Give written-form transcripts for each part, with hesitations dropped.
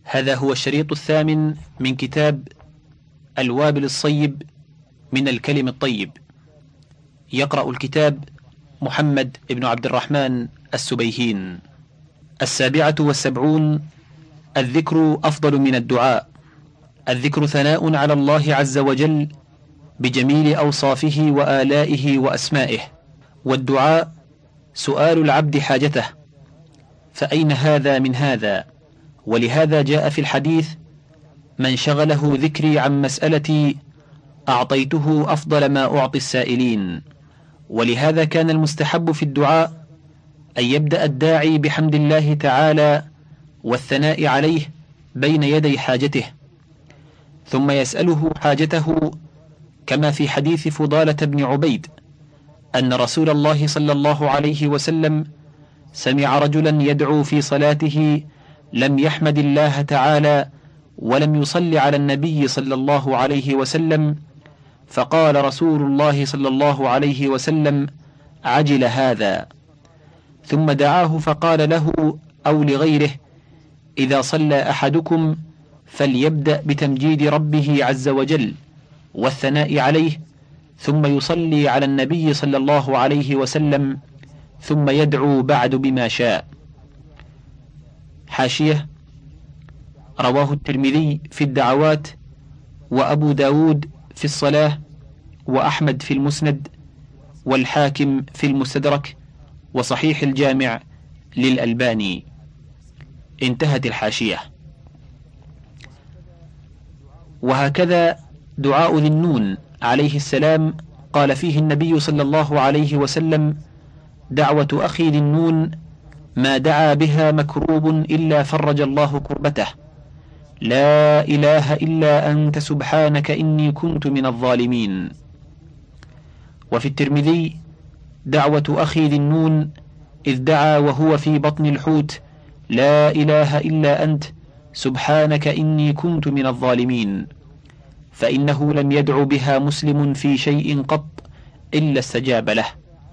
هذا هو الشريط الثامن من كتاب الوابل الصيب من الكلم الطيب. يقرأ الكتاب محمد بن عبد الرحمن السبيهين. 77. الذكر أفضل من الدعاء. الذكر ثناء على الله عز وجل بجميل أوصافه وآلائه وأسمائه، والدعاء سؤال العبد حاجته، فأين هذا من هذا؟ ولهذا جاء في الحديث: من شغله ذكري عن مسألتي أعطيته أفضل ما أعطي السائلين. ولهذا كان المستحب في الدعاء أن يبدأ الداعي بحمد الله تعالى والثناء عليه بين يدي حاجته، ثم يسأله حاجته، كما في حديث فضالة بن عبيد أن رسول الله صلى الله عليه وسلم سمع رجلا يدعو في صلاته لم يحمد الله تعالى ولم يصل على النبي صلى الله عليه وسلم، فقال رسول الله صلى الله عليه وسلم: عجل هذا. ثم دعاه فقال له أو لغيره: إذا صلى أحدكم فليبدأ بتمجيد ربه عز وجل والثناء عليه، ثم يصلي على النبي صلى الله عليه وسلم، ثم يدعو بعد بما شاء. حاشية: رواه الترمذي في الدعوات، وأبو داود في الصلاة، وأحمد في المسند، والحاكم في المستدرك، وصحيح الجامع للألباني. انتهت الحاشية. وهكذا دعاء ذي النون عليه السلام قال فيه النبي صلى الله عليه وسلم: دعوة أخي ذي النون ما دعا بها مكروب إلا فرج الله كربته، لا إله إلا أنت سبحانك إني كنت من الظالمين. وفي الترمذي: دعوة أخي ذي النون إذ دعا وهو في بطن الحوت: لا إله إلا أنت سبحانك إني كنت من الظالمين، فإنه لم يدع بها مسلم في شيء قط إلا استجاب له.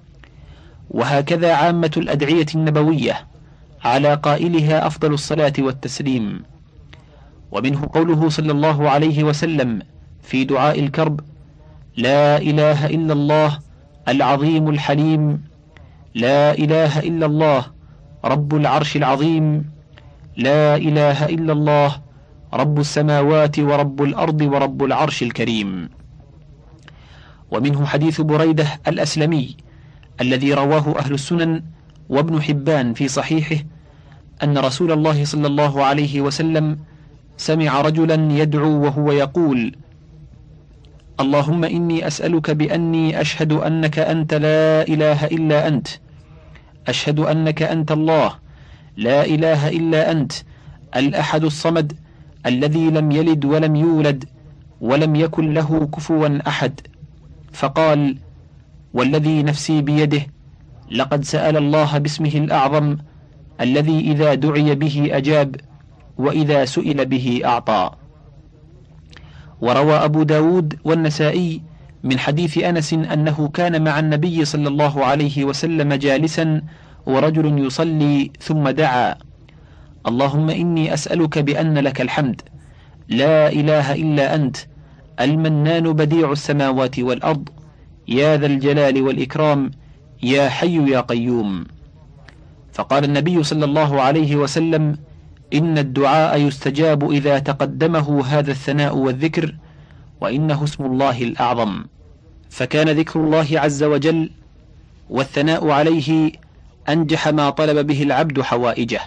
وهكذا عامة الأدعية النبوية على قائلها أفضل الصلاة والتسليم. ومنه قوله صلى الله عليه وسلم في دعاء الكرب: لا إله إلا الله العظيم الحليم، لا إله إلا الله رب العرش العظيم، لا إله إلا الله رب السماوات ورب الأرض ورب العرش الكريم. ومنه حديث بريدة الأسلمي الذي رواه أهل السنن وابن حبان في صحيحه أن رسول الله صلى الله عليه وسلم سمع رجلا يدعو وهو يقول: اللهم إني أسألك بأني أشهد أنك أنت لا إله إلا أنت، أشهد أنك أنت الله، لا إله إلا أنت الأحد الصمد الذي لم يلد ولم يولد ولم يكن له كفوا أحد. فقال: والذي نفسي بيده لقد سأل الله باسمه الأعظم الذي إذا دعي به أجاب وإذا سئل به أعطى. وروى أبو داود والنسائي من حديث أنس أنه كان مع النبي صلى الله عليه وسلم جالسا ورجل يصلي ثم دعا: اللهم إني أسألك بأن لك الحمد، لا إله إلا أنت المنان بديع السماوات والأرض، يا ذا الجلال والإكرام، يا حي يا قيوم. فقال النبي صلى الله عليه وسلم: إن الدعاء يستجاب إذا تقدمه هذا الثناء والذكر، وإنه اسم الله الأعظم. فكان ذكر الله عز وجل والثناء عليه أنجح ما طلب به العبد حوائجه.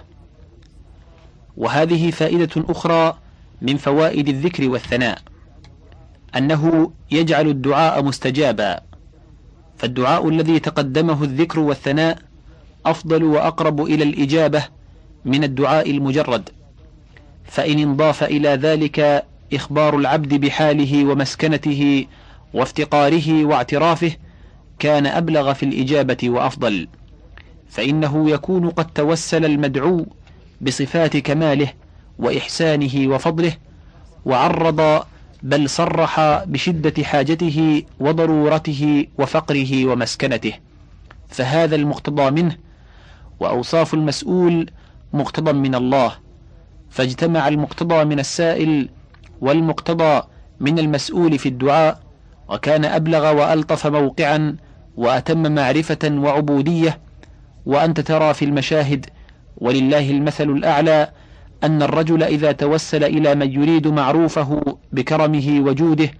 وهذه فائدة أخرى من فوائد الذكر والثناء، أنه يجعل الدعاء مستجابا، فالدعاء الذي تقدمه الذكر والثناء أفضل وأقرب إلى الإجابة من الدعاء المجرد، فإن انضاف إلى ذلك إخبار العبد بحاله ومسكنته وافتقاره واعترافه كان أبلغ في الإجابة وأفضل، فإنه يكون قد توسل المدعو بصفات كماله وإحسانه وفضله، وعرض بل صرح بشدة حاجته وضرورته وفقره ومسكنته، فهذا المقتضى منه، وأوصاف المسؤول مقتضى من الله، فاجتمع المقتضى من السائل والمقتضى من المسؤول في الدعاء، وكان أبلغ وألطف موقعا وأتم معرفة وعبودية. وأنت ترى في المشاهد ولله المثل الأعلى أن الرجل إذا توسل إلى من يريد معروفه بكرمه وجوده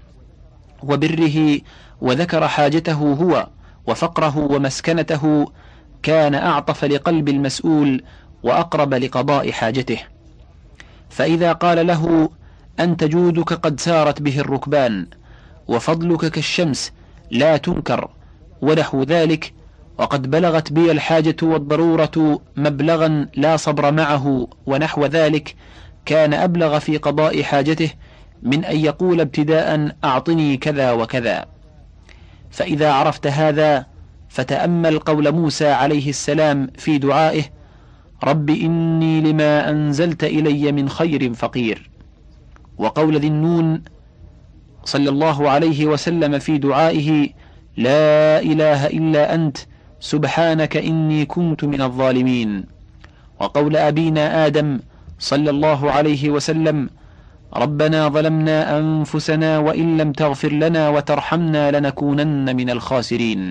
وبره وذكر حاجته هو وفقره ومسكنته، كان أعطف لقلب المسؤول وأقرب لقضاء حاجته. فإذا قال له: أنت جودك قد سارت به الركبان، وفضلك كالشمس لا تنكر، ونحو ذلك، وقد بلغت بي الحاجة والضرورة مبلغا لا صبر معه، ونحو ذلك، كان أبلغ في قضاء حاجته من أن يقول ابتداء: أعطني كذا وكذا. فإذا عرفت هذا فتأمل قول موسى عليه السلام في دعائه: رب إني لما أنزلت إلي من خير فقير، وقول ذي النون صلى الله عليه وسلم في دعائه: لا إله إلا أنت سبحانك إني كنت من الظالمين، وقول أبينا آدم صلى الله عليه وسلم: ربنا ظلمنا أنفسنا وإن لم تغفر لنا وترحمنا لنكونن من الخاسرين.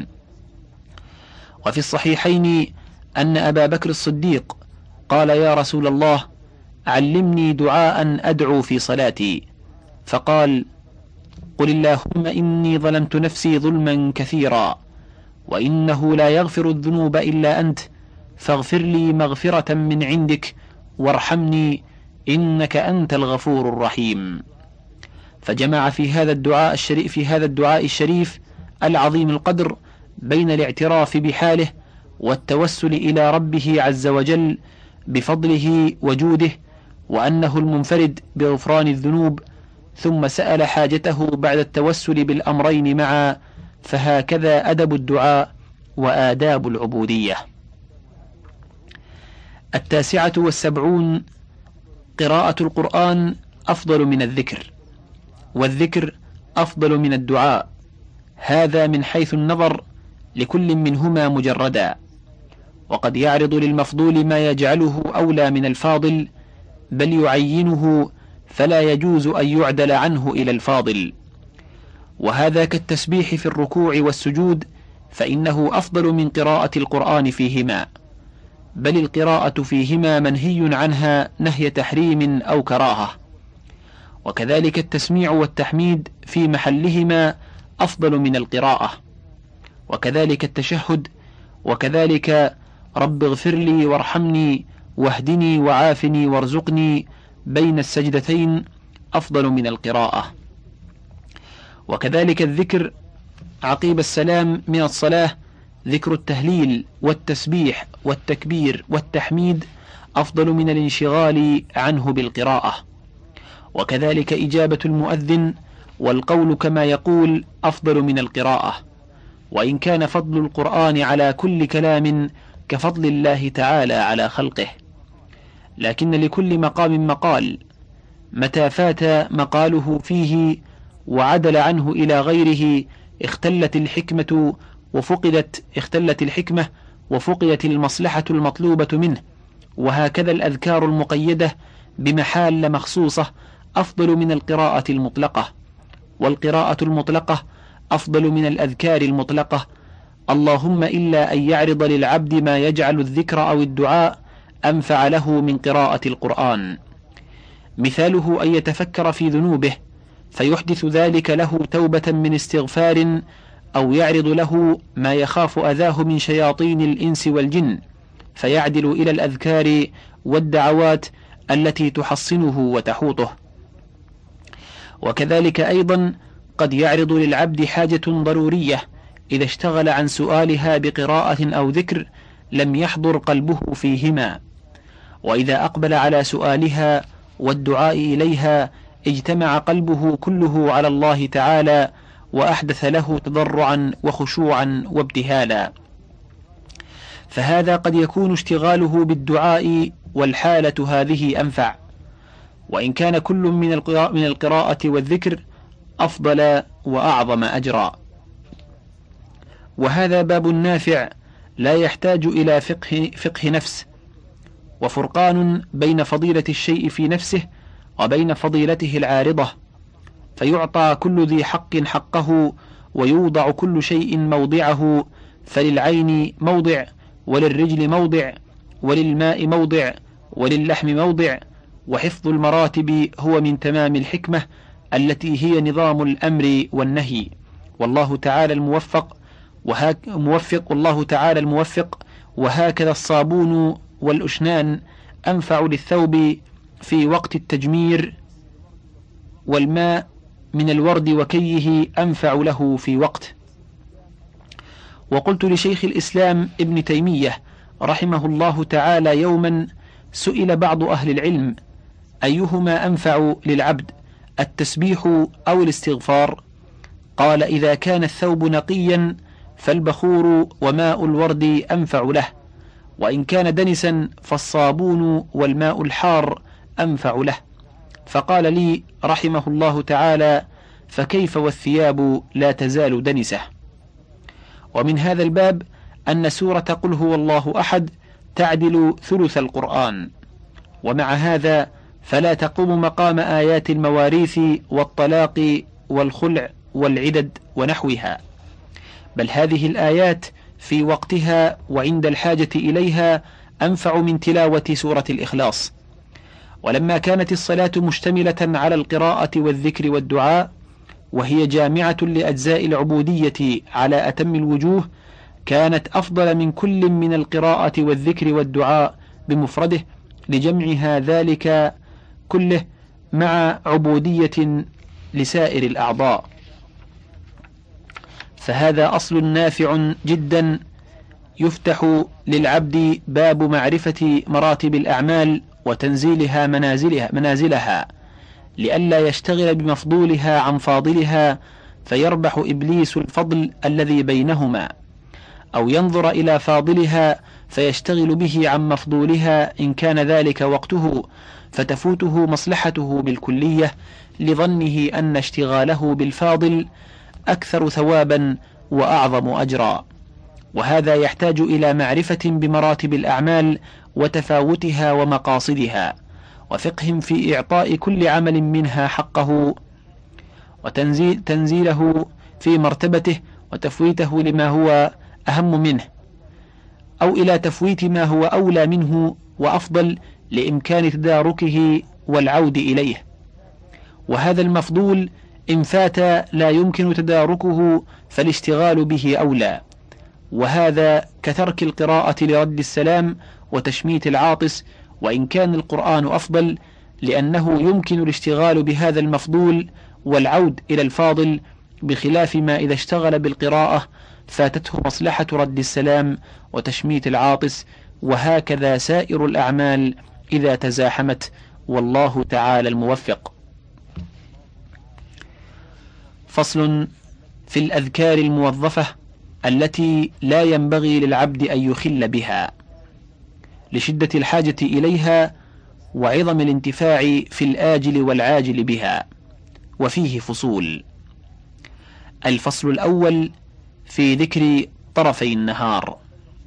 وفي الصحيحين أن أبا بكر الصديق قال: يا رسول الله، علمني دعاء أدعو في صلاتي. فقال: قل اللهم إني ظلمت نفسي ظلما كثيرا، وإنه لا يغفر الذنوب إلا أنت، فاغفر لي مغفرة من عندك وارحمني إنك أنت الغفور الرحيم. فجمع في هذا الدعاء الشريف العظيم القدر بين الاعتراف بحاله والتوسل إلى ربه عز وجل بفضله وجوده، وأنه المنفرد بغفران الذنوب، ثم سأل حاجته بعد التوسل بالأمرين معا. فهكذا أدب الدعاء وآداب العبودية. 79. قراءة القرآن أفضل من الذكر، والذكر أفضل من الدعاء، هذا من حيث النظر لكل منهما مجردا، وقد يعرض للمفضول ما يجعله أولى من الفاضل، بل يعينه فلا يجوز أن يعدل عنه إلى الفاضل. وهذا كالتسبيح في الركوع والسجود، فإنه أفضل من قراءة القرآن فيهما، بل القراءة فيهما منهي عنها نهي تحريم أو كراهة. وكذلك التسميع والتحميد في محلهما أفضل من القراءة، وكذلك التشهد، وكذلك رب اغفر لي وارحمني واهدني وعافني وارزقني بين السجدتين أفضل من القراءة. وكذلك الذكر عقيب السلام من الصلاة، ذكر التهليل والتسبيح والتكبير والتحميد أفضل من الانشغال عنه بالقراءة. وكذلك إجابة المؤذن والقول كما يقول أفضل من القراءة، وإن كان فضل القرآن على كل كلام كفضل الله تعالى على خلقه، لكن لكل مقام مقال، متى فات مقاله فيه وعدل عنه إلى غيره اختلت الحكمة وفقدت المصلحة المطلوبة منه. وهكذا الأذكار المقيدة بمحال مخصوصة أفضل من القراءة المطلقة، والقراءة المطلقة أفضل من الأذكار المطلقة، اللهم إلا أن يعرض للعبد ما يجعل الذكر أو الدعاء أنفع له من قراءة القرآن. مثاله أن يتفكر في ذنوبه فيحدث ذلك له توبة من استغفار، أو يعرض له ما يخاف أذاه من شياطين الإنس والجن فيعدل إلى الأذكار والدعوات التي تحصنه وتحوطه. وكذلك أيضا قد يعرض للعبد حاجة ضرورية إذا اشتغل عن سؤالها بقراءة أو ذكر لم يحضر قلبه فيهما، وإذا أقبل على سؤالها والدعاء إليها اجتمع قلبه كله على الله تعالى وأحدث له تضرعا وخشوعا وابتهالا. فهذا قد يكون اشتغاله بالدعاء والحالة هذه أنفع، وإن كان كل من القراءة والذكر أفضل وأعظم أجرا. وهذا باب نافع لا يحتاج إلى فقه نفس، وفرقان بين فضيلة الشيء في نفسه وبين فضيلته العارضة، فيعطى كل ذي حق حقه، ويوضع كل شيء موضعه، فللعين موضع، وللرجل موضع، وللماء موضع، وللحم موضع. وحفظ المراتب هو من تمام الحكمة التي هي نظام الأمر والنهي، والله تعالى الموفق، والله تعالى الموفق. وهكذا الصابون والأشنان أنفع للثوب في وقت التجمير، والماء من الورد وكيه أنفع له في وقت. وقلت لشيخ الإسلام ابن تيمية رحمه الله تعالى يوما: سئل بعض أهل العلم أيهما أنفع للعبد، التسبيح أو الاستغفار؟ قال: إذا كان الثوب نقيا فالبخور وماء الورد أنفع له، وإن كان دنسا فالصابون والماء الحار أنفع له. فقال لي رحمه الله تعالى: فكيف والثياب لا تزال دنسة؟ ومن هذا الباب أن سورة قل هو الله أحد تعدل ثلث القرآن، ومع هذا فلا تقوم مقام آيات المواريث والطلاق والخلع والعدد ونحوها، بل هذه الآيات في وقتها وعند الحاجة إليها أنفع من تلاوة سورة الإخلاص. ولما كانت الصلاة مشتملة على القراءة والذكر والدعاء، وهي جامعة لأجزاء العبودية على أتم الوجوه، كانت أفضل من كل من القراءة والذكر والدعاء بمفرده، لجمعها ذلك كله مع عبودية لسائر الأعضاء. فهذا أصل نافع جدا يفتح للعبد باب معرفة مراتب الأعمال وتنزيلها منازلها لئلا يشتغل بمفضولها عن فاضلها فيربح إبليس الفضل الذي بينهما، أو ينظر إلى فاضلها فيشتغل به عن مفضولها إن كان ذلك وقته، فتفوته مصلحته بالكلية لظنه أن اشتغاله بالفاضل أكثر ثوابا وأعظم أجرا. وهذا يحتاج إلى معرفة بمراتب الأعمال وتفاوتها ومقاصدها، وفقه في إعطاء كل عمل منها حقه، وتنزيله في مرتبته، وتفويته لما هو أهم منه، أو إلى تفويت ما هو أولى منه وأفضل لإمكان تداركه والعود إليه. وهذا المفضول إن فات لا يمكن تداركه فالاشتغال به أولى، وهذا كترك القراءة لرد السلام وتشميت العاطس، وإن كان القرآن أفضل لأنه يمكن الاشتغال بهذا المفضول والعود إلى الفاضل، بخلاف ما إذا اشتغل بالقراءة فاتته مصلحة رد السلام وتشميت العاطس. وهكذا سائر الأعمال إذا تزاحمت، والله تعالى الموفق. فصل في الأذكار الموظفة التي لا ينبغي للعبد أن يخل بها لشدة الحاجة إليها وعظم الانتفاع في الآجل والعاجل بها، وفيه فصول. الفصل الأول في ذكر طرفي النهار،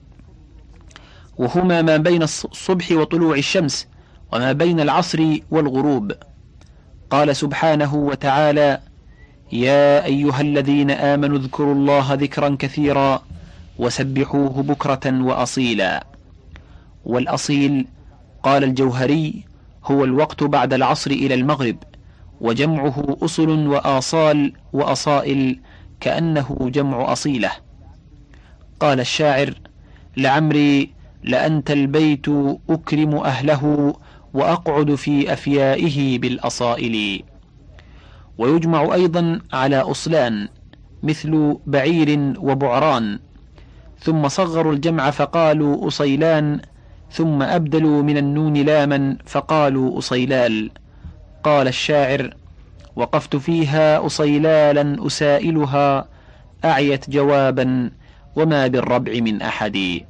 وهما ما بين الصبح وطلوع الشمس، وما بين العصر والغروب. قال سبحانه وتعالى: يا أيها الذين آمنوا اذكروا الله ذكرا كثيرا وسبحوه بكرة وأصيلا. والأصيل قال الجوهري هو الوقت بعد العصر إلى المغرب، وجمعه أصل وآصال وأصائل، كأنه جمع أصيلة. قال الشاعر: لعمري لأنت البيت أكرم أهله وأقعد في أفيائه بالأصائل. ويجمع أيضا على أصلان مثل بعير وبعران، ثم صغروا الجمع فقالوا أصيلان، ثم أبدلوا من النون لاما فقالوا أصيلال. قال الشاعر: وقفت فيها أصيلالا أسائلها، أعيت جوابا وما بالربع من أحد.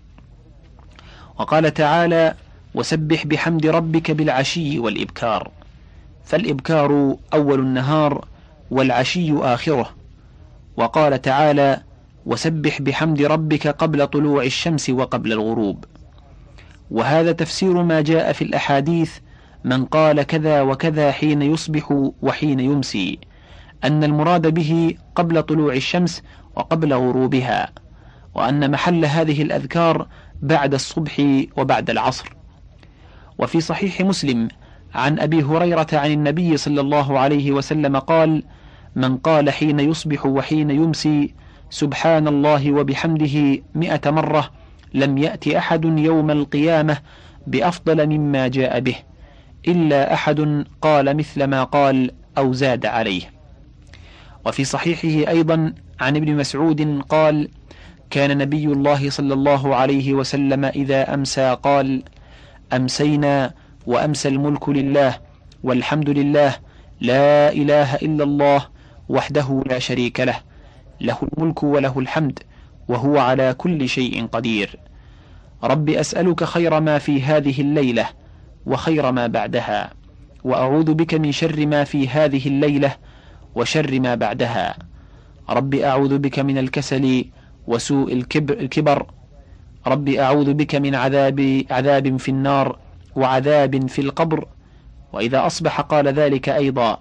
وقال تعالى: وسبح بحمد ربك بالعشي والإبكار، فالإبكار أول النهار والعشي آخره. وقال تعالى: وسبح بحمد ربك قبل طلوع الشمس وقبل الغروب. وهذا تفسير ما جاء في الأحاديث: من قال كذا وكذا حين يصبح وحين يمسي، أن المراد به قبل طلوع الشمس وقبل غروبها، وأن محل هذه الأذكار بعد الصبح وبعد العصر. وفي صحيح مسلم عن أبي هريرة عن النبي صلى الله عليه وسلم قال: من قال حين يصبح وحين يمسي سبحان الله وبحمده 100 مرة لم يأت أحد يوم القيامة بأفضل مما جاء به، إلا أحد قال مثل ما قال أو زاد عليه. وفي صحيحه أيضا عن ابن مسعود قال: كان نبي الله صلى الله عليه وسلم إذا أمسى قال: أمسينا وأمسى الملك لله والحمد لله لا إله إلا الله وحده لا شريك له، له الملك وله الحمد وهو على كل شيء قدير. رب أسألك خير ما في هذه الليلة وخير ما بعدها، وأعوذ بك من شر ما في هذه الليلة وشر ما بعدها. رب أعوذ بك من الكسل وسوء الكبر. رب أعوذ بك من عذاب في النار وعذاب في القبر. وإذا أصبح قال ذلك أيضا: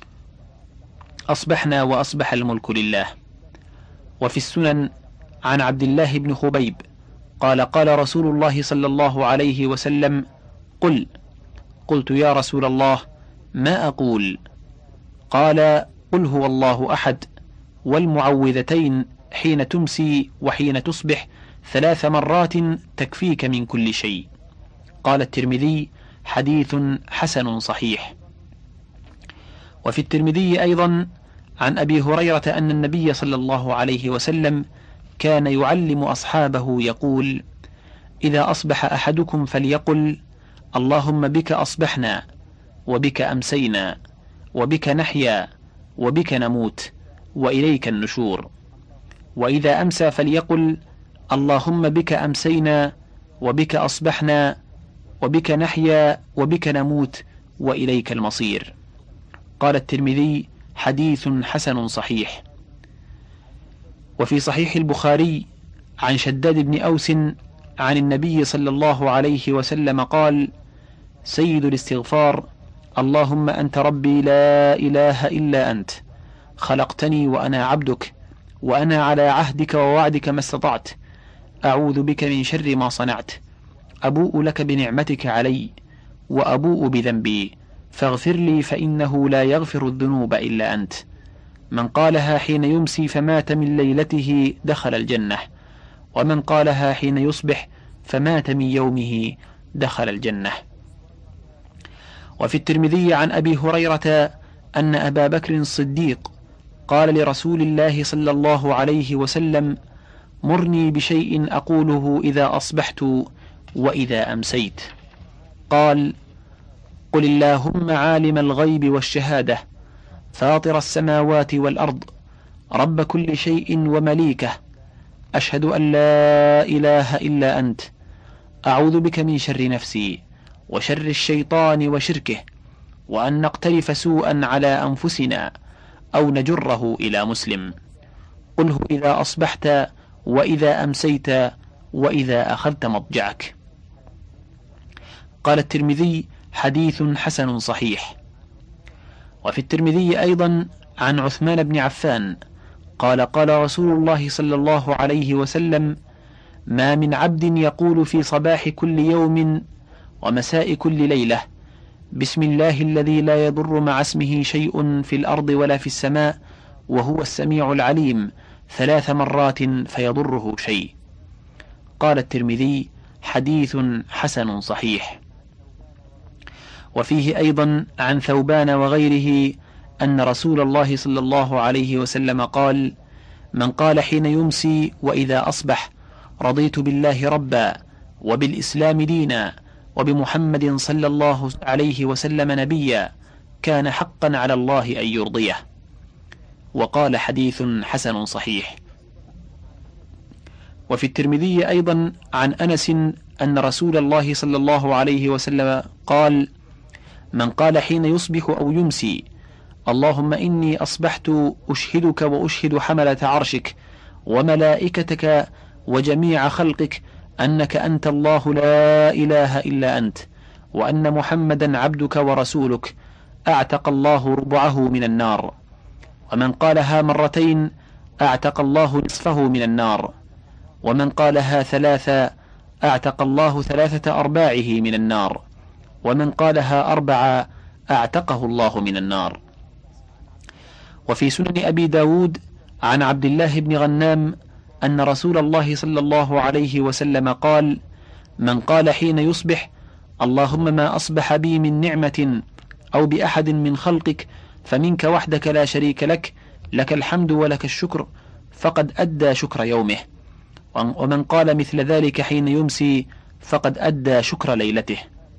أصبحنا وأصبح الملك لله. وفي السنن عن عبد الله بن خبيب قال: قال رسول الله صلى الله عليه وسلم: قلت يا رسول الله ما أقول؟ قال: قل هو الله أحد والمعوذتين حين تمسي وحين تصبح 3 مرات تكفيك من كل شيء. قال الترمذي: حديث حسن صحيح. وفي الترمذي أيضا عن أبي هريرة أن النبي صلى الله عليه وسلم كان يعلم أصحابه يقول: إذا أصبح أحدكم فليقل: اللهم بك أصبحنا وبك أمسينا وبك نحيا وبك نموت وإليك النشور. وإذا أمسى فليقل: اللهم بك أمسينا وبك أصبحنا وبك نحيا وبك نموت وإليك المصير. قال الترمذي: حديث حسن صحيح. وفي صحيح البخاري عن شداد بن أوس عن النبي صلى الله عليه وسلم قال: سيد الاستغفار: اللهم أنت ربي لا إله إلا أنت، خلقتني وأنا عبدك، وأنا على عهدك ووعدك ما استطعت، أعوذ بك من شر ما صنعت، أبوء لك بنعمتك علي وأبوء بذنبي، فاغفر لي فإنه لا يغفر الذنوب إلا أنت. من قالها حين يمسي فمات من ليلته دخل الجنة، ومن قالها حين يصبح فمات من يومه دخل الجنة. وفي الترمذي عن أبي هريرة أن أبا بكر الصديق قال لرسول الله صلى الله عليه وسلم: مرني بشيء أقوله إذا أصبحت وإذا أمسيت. قال: قل اللهم عالم الغيب والشهادة، فاطر السماوات والأرض، رب كل شيء ومليكه، أشهد أن لا إله إلا أنت، أعوذ بك من شر نفسي وشر الشيطان وشركه، وأن نقترف سوءا على أنفسنا أو نجره إلى مسلم. قله إذا أصبحت وإذا أمسيت وإذا أخذت مضجعك. قال الترمذي: حديث حسن صحيح. وفي الترمذي أيضا عن عثمان بن عفان قال: قال رسول الله صلى الله عليه وسلم: ما من عبد يقول في صباح كل يوم ومساء كل ليلة: بسم الله الذي لا يضر مع اسمه شيء في الأرض ولا في السماء وهو السميع العليم 3 مرات فيضره شيء. قال الترمذي: حديث حسن صحيح. وفيه أيضا عن ثوبان وغيره أن رسول الله صلى الله عليه وسلم قال: من قال حين يمسي وإذا أصبح: رضيت بالله ربا وبالإسلام دينا وبمحمد صلى الله عليه وسلم نبيا، كان حقا على الله أن يرضيه. وقال: حديث حسن صحيح. وفي الترمذي أيضا عن أنس أن رسول الله صلى الله عليه وسلم قال: من قال حين يصبح أو يمسي: اللهم إني أصبحت أشهدك وأشهد حملة عرشك وملائكتك وجميع خلقك أنك أنت الله لا إله إلا أنت، وأن محمدا عبدك ورسولك، أعتق الله ربعه من النار. ومن قالها مرتين أعتق الله نصفه من النار، ومن قالها ثلاثا أعتق الله 3/4 من النار، ومن قالها 4 أعتقه الله من النار. وفي سنن أبي داود عن عبد الله بن غنام أن رسول الله صلى الله عليه وسلم قال: من قال حين يصبح: اللهم ما أصبح بي من نعمة أو بأحد من خلقك فمنك وحدك لا شريك لك، لك الحمد ولك الشكر، فقد أدى شكر يومه. ومن قال مثل ذلك حين يمسي فقد أدى شكر ليلته.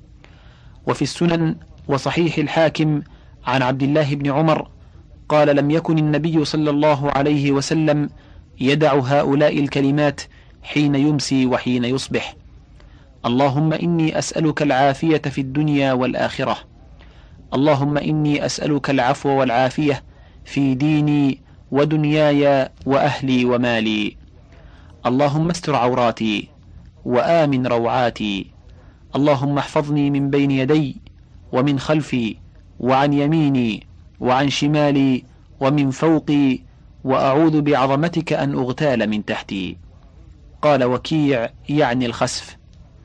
وفي السنن وصحيح الحاكم عن عبد الله بن عمر قال: لم يكن النبي صلى الله عليه وسلم يدع هؤلاء الكلمات حين يمسي وحين يصبح: اللهم إني أسألك العافية في الدنيا والآخرة، اللهم إني أسألك العفو والعافية في ديني ودنياي وأهلي ومالي، اللهم استر عوراتي وآمن روعاتي، اللهم احفظني من بين يدي ومن خلفي وعن يميني وعن شمالي ومن فوقي، وأعوذ بعظمتك أن أغتال من تحتي. قال وكيع يعني الخسف.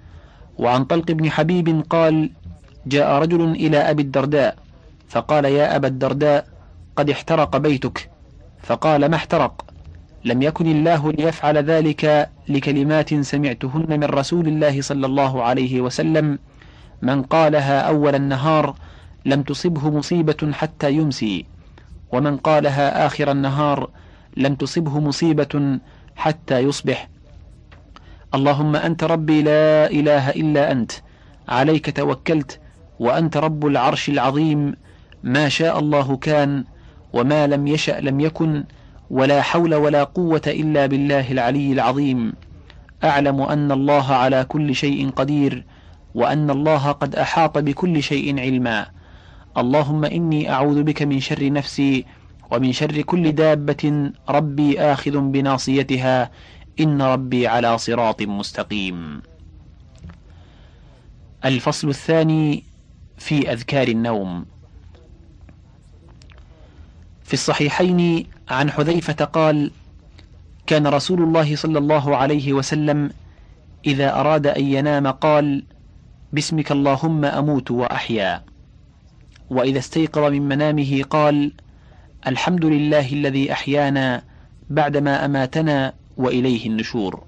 وعن طلق بن حبيب قال: جاء رجل إلى أبي الدرداء فقال: يا أبا الدرداء، قد احترق بيتك. فقال: ما احترق؟ لم يكن الله ليفعل ذلك لكلمات سمعتهن من رسول الله صلى الله عليه وسلم: من قالها أول النهار لم تصبه مصيبة حتى يمسي، ومن قالها آخر النهار لم تصبه مصيبة حتى يصبح. اللهم أنت ربي لا إله إلا أنت، عليك توكلت، وأنت رب العرش العظيم، ما شاء الله كان، وما لم يشأ لم يكن، ولا حول ولا قوة إلا بالله العلي العظيم. أعلم أن الله على كل شيء قدير، وأن الله قد أحاط بكل شيء علما. اللهم إني أعوذ بك من شر نفسي ومن شر كل دابة ربي آخذ بناصيتها، إن ربي على صراط مستقيم. الفصل الثاني في أذكار النوم. في الصحيحين عن حذيفة قال: كان رسول الله صلى الله عليه وسلم إذا أراد أن ينام قال: باسمك اللهم أموت وأحيا. وإذا استيقظ من منامه قال: الحمد لله الذي أحيانا بعدما أماتنا وإليه النشور.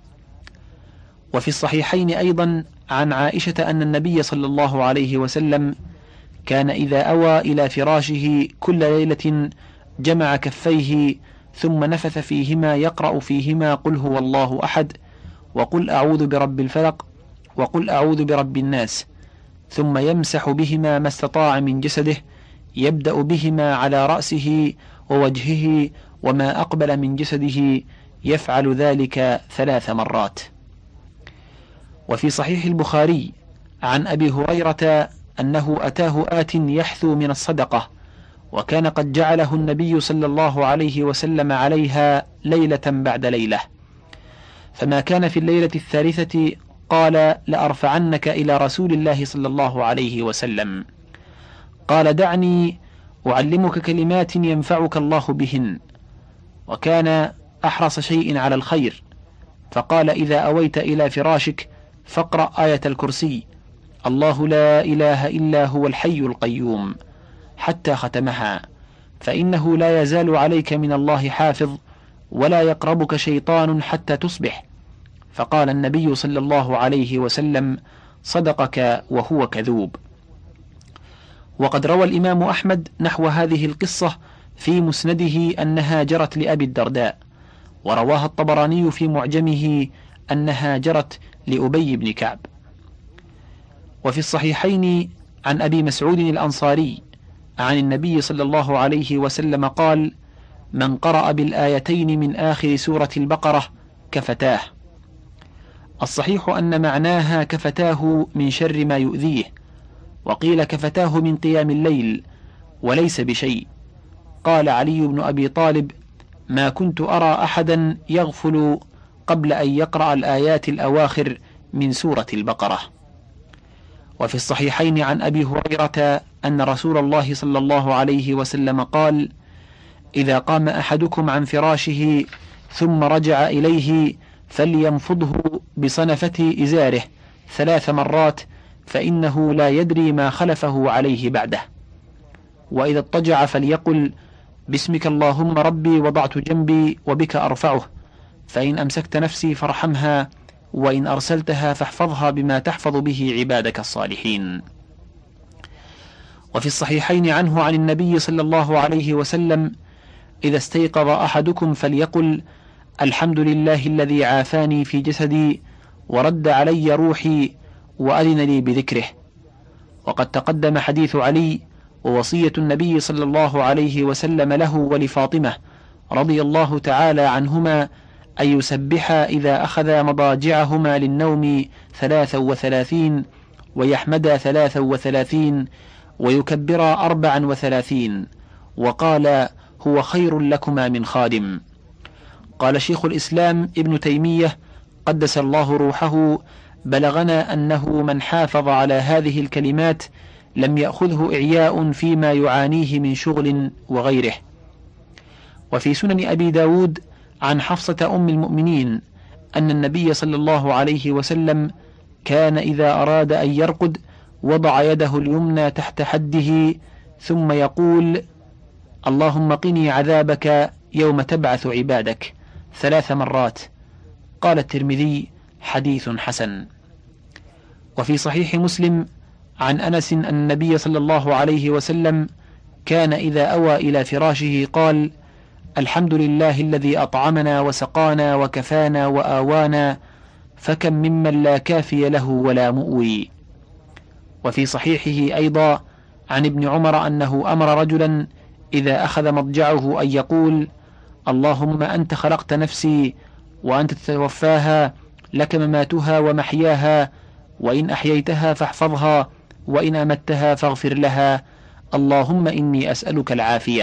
وفي الصحيحين أيضا عن عائشة أن النبي صلى الله عليه وسلم كان إذا أوى إلى فراشه كل ليلة جمع كفيه ثم نفث فيهما يقرأ فيهما قل هو الله أحد، وقل أعوذ برب الفلق، وقل أعوذ برب الناس، ثم يمسح بهما ما استطاع من جسده، يبدأ بهما على رأسه ووجهه وما أقبل من جسده، يفعل ذلك 3 مرات. وفي صحيح البخاري عن أبي هريرة أنه أتاه آت يحثو من الصدقة، وكان قد جعله النبي صلى الله عليه وسلم عليها ليلة بعد ليلة، فما كان في الليلة 3 قال: لأرفعنك إلى رسول الله صلى الله عليه وسلم. قال: دعني أعلمك كلمات ينفعك الله بهن. وكان أحرص شيء على الخير، فقال: إذا أويت إلى فراشك فاقرأ آية الكرسي، الله لا إله إلا هو الحي القيوم، حتى ختمها، فإنه لا يزال عليك من الله حافظ، ولا يقربك شيطان حتى تصبح. فقال النبي صلى الله عليه وسلم: صدقك وهو كذوب. وقد روى الإمام أحمد نحو هذه القصة في مسنده أنها جرت لأبي الدرداء، ورواها الطبراني في معجمه أنها جرت لأبي بن كعب. وفي الصحيحين عن أبي مسعود الأنصاري عن النبي صلى الله عليه وسلم قال: من قرأ بالآيتين من آخر سورة البقرة كفتاه. الصحيح أن معناها كفتاه من شر ما يؤذيه، وقيل كفتاه من قيام الليل، وليس بشيء. قال علي بن أبي طالب: ما كنت أرى أحدا يغفل قبل أن يقرأ الآيات الأواخر من سورة البقرة. وفي الصحيحين عن أبي هريرة أن رسول الله صلى الله عليه وسلم قال: إذا قام أحدكم عن فراشه ثم رجع إليه فلينفضه بصنفة إزاره 3 مرات، فإنه لا يدري ما خلفه عليه بعده. وإذا اضطجع فليقل: باسمك اللهم ربي وضعت جنبي وبك أرفعه، فإن أمسكت نفسي فارحمها، وإن أرسلتها فاحفظها بما تحفظ به عبادك الصالحين. وفي الصحيحين عنه عن النبي صلى الله عليه وسلم: إذا استيقظ أحدكم فليقل: الحمد لله الذي عافاني في جسدي ورد علي روحي وأذن لي بذكره. وقد تقدم حديث علي ووصية النبي صلى الله عليه وسلم له ولفاطمة رضي الله تعالى عنهما أن يسبحا إذا أخذ مضاجعهما للنوم 33، ويحمدا 33، ويكبرا 34، وقال: هو خير لكما من خادم. قال شيخ الإسلام ابن تيمية قدس الله روحه: بلغنا أنه من حافظ على هذه الكلمات لم يأخذه إعياء فيما يعانيه من شغل وغيره. وفي سنن أبي داود عن حفصة أم المؤمنين أن النبي صلى الله عليه وسلم كان إذا أراد أن يرقد وضع يده اليمنى تحت حده ثم يقول: اللهم قني عذابك يوم تبعث عبادك 3 مرات. قال الترمذي: حديث حسن. وفي صحيح مسلم عن أنس أن النبي صلى الله عليه وسلم كان إذا أوى إلى فراشه قال: الحمد لله الذي أطعمنا وسقانا وكفانا وآوانا، فكم ممن لا كافي له ولا مؤوي. وفي صحيحه أيضا عن ابن عمر أنه أمر رجلا إذا أخذ مضجعه أن يقول: اللهم أنت خلقت نفسي وأنت تتوفاها، لك مماتها ومحياها، وإن أحييتها فاحفظها، وإن أمتها فاغفر لها، اللهم إني أسألك العافية.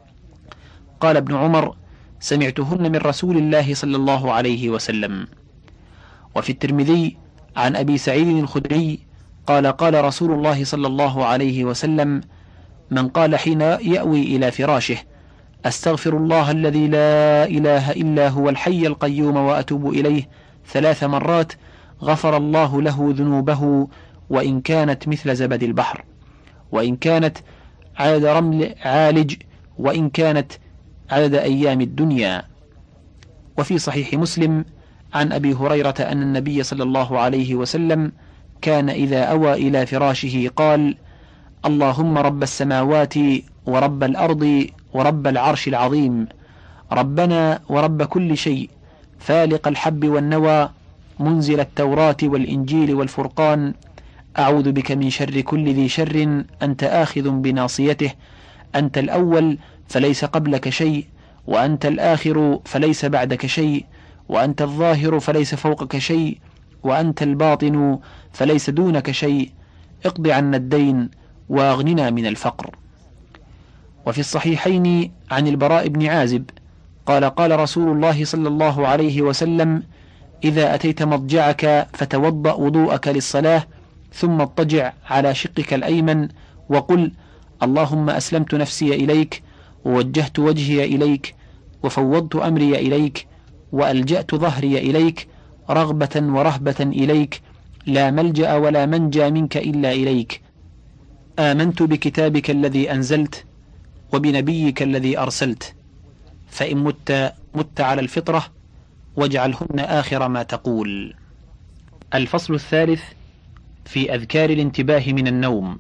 قال ابن عمر: سمعتهن من رسول الله صلى الله عليه وسلم. وفي الترمذي عن أبي سعيد الخدري قال: قال رسول الله صلى الله عليه وسلم: من قال حين يأوي إلى فراشه: أستغفر الله الذي لا إله إلا هو الحي القيوم وأتوب إليه 3 مرات، غفر الله له ذنوبه وإن كانت مثل زبد البحر، وإن كانت عدد رمل عالج، وإن كانت عدد أيام الدنيا. وفي صحيح مسلم عن أبي هريرة أن النبي صلى الله عليه وسلم كان إذا أوى إلى فراشه قال: اللهم رب السماوات ورب الأرض ورب العرش العظيم، ربنا ورب كل شيء، فالق الحب والنوى، منزل التوراة والإنجيل والفرقان، أعوذ بك من شر كل ذي شر أنت آخذ بناصيته، أنت الأول فليس قبلك شيء، وأنت الآخر فليس بعدك شيء، وأنت الظاهر فليس فوقك شيء، وأنت الباطن فليس دونك شيء، اقض عنا الدين وأغننا من الفقر. وفي الصحيحين عن البراء بن عازب قال: قال رسول الله صلى الله عليه وسلم: إذا أتيت مضجعك فتوضأ وضوءك للصلاة، ثم اضطجع على شقك الأيمن وقل: اللهم أسلمت نفسي إليك، ووجهت وجهي إليك، وفوضت أمري إليك، وألجأت ظهري إليك، رغبة ورهبة إليك، لا ملجأ ولا منجى منك إلا إليك، آمنت بكتابك الذي أنزلت وبنبيك الذي أرسلت، فإن مت على الفطرة، واجعلهن آخر ما تقول. الفصل الثالث في أذكار الانتباه من النوم.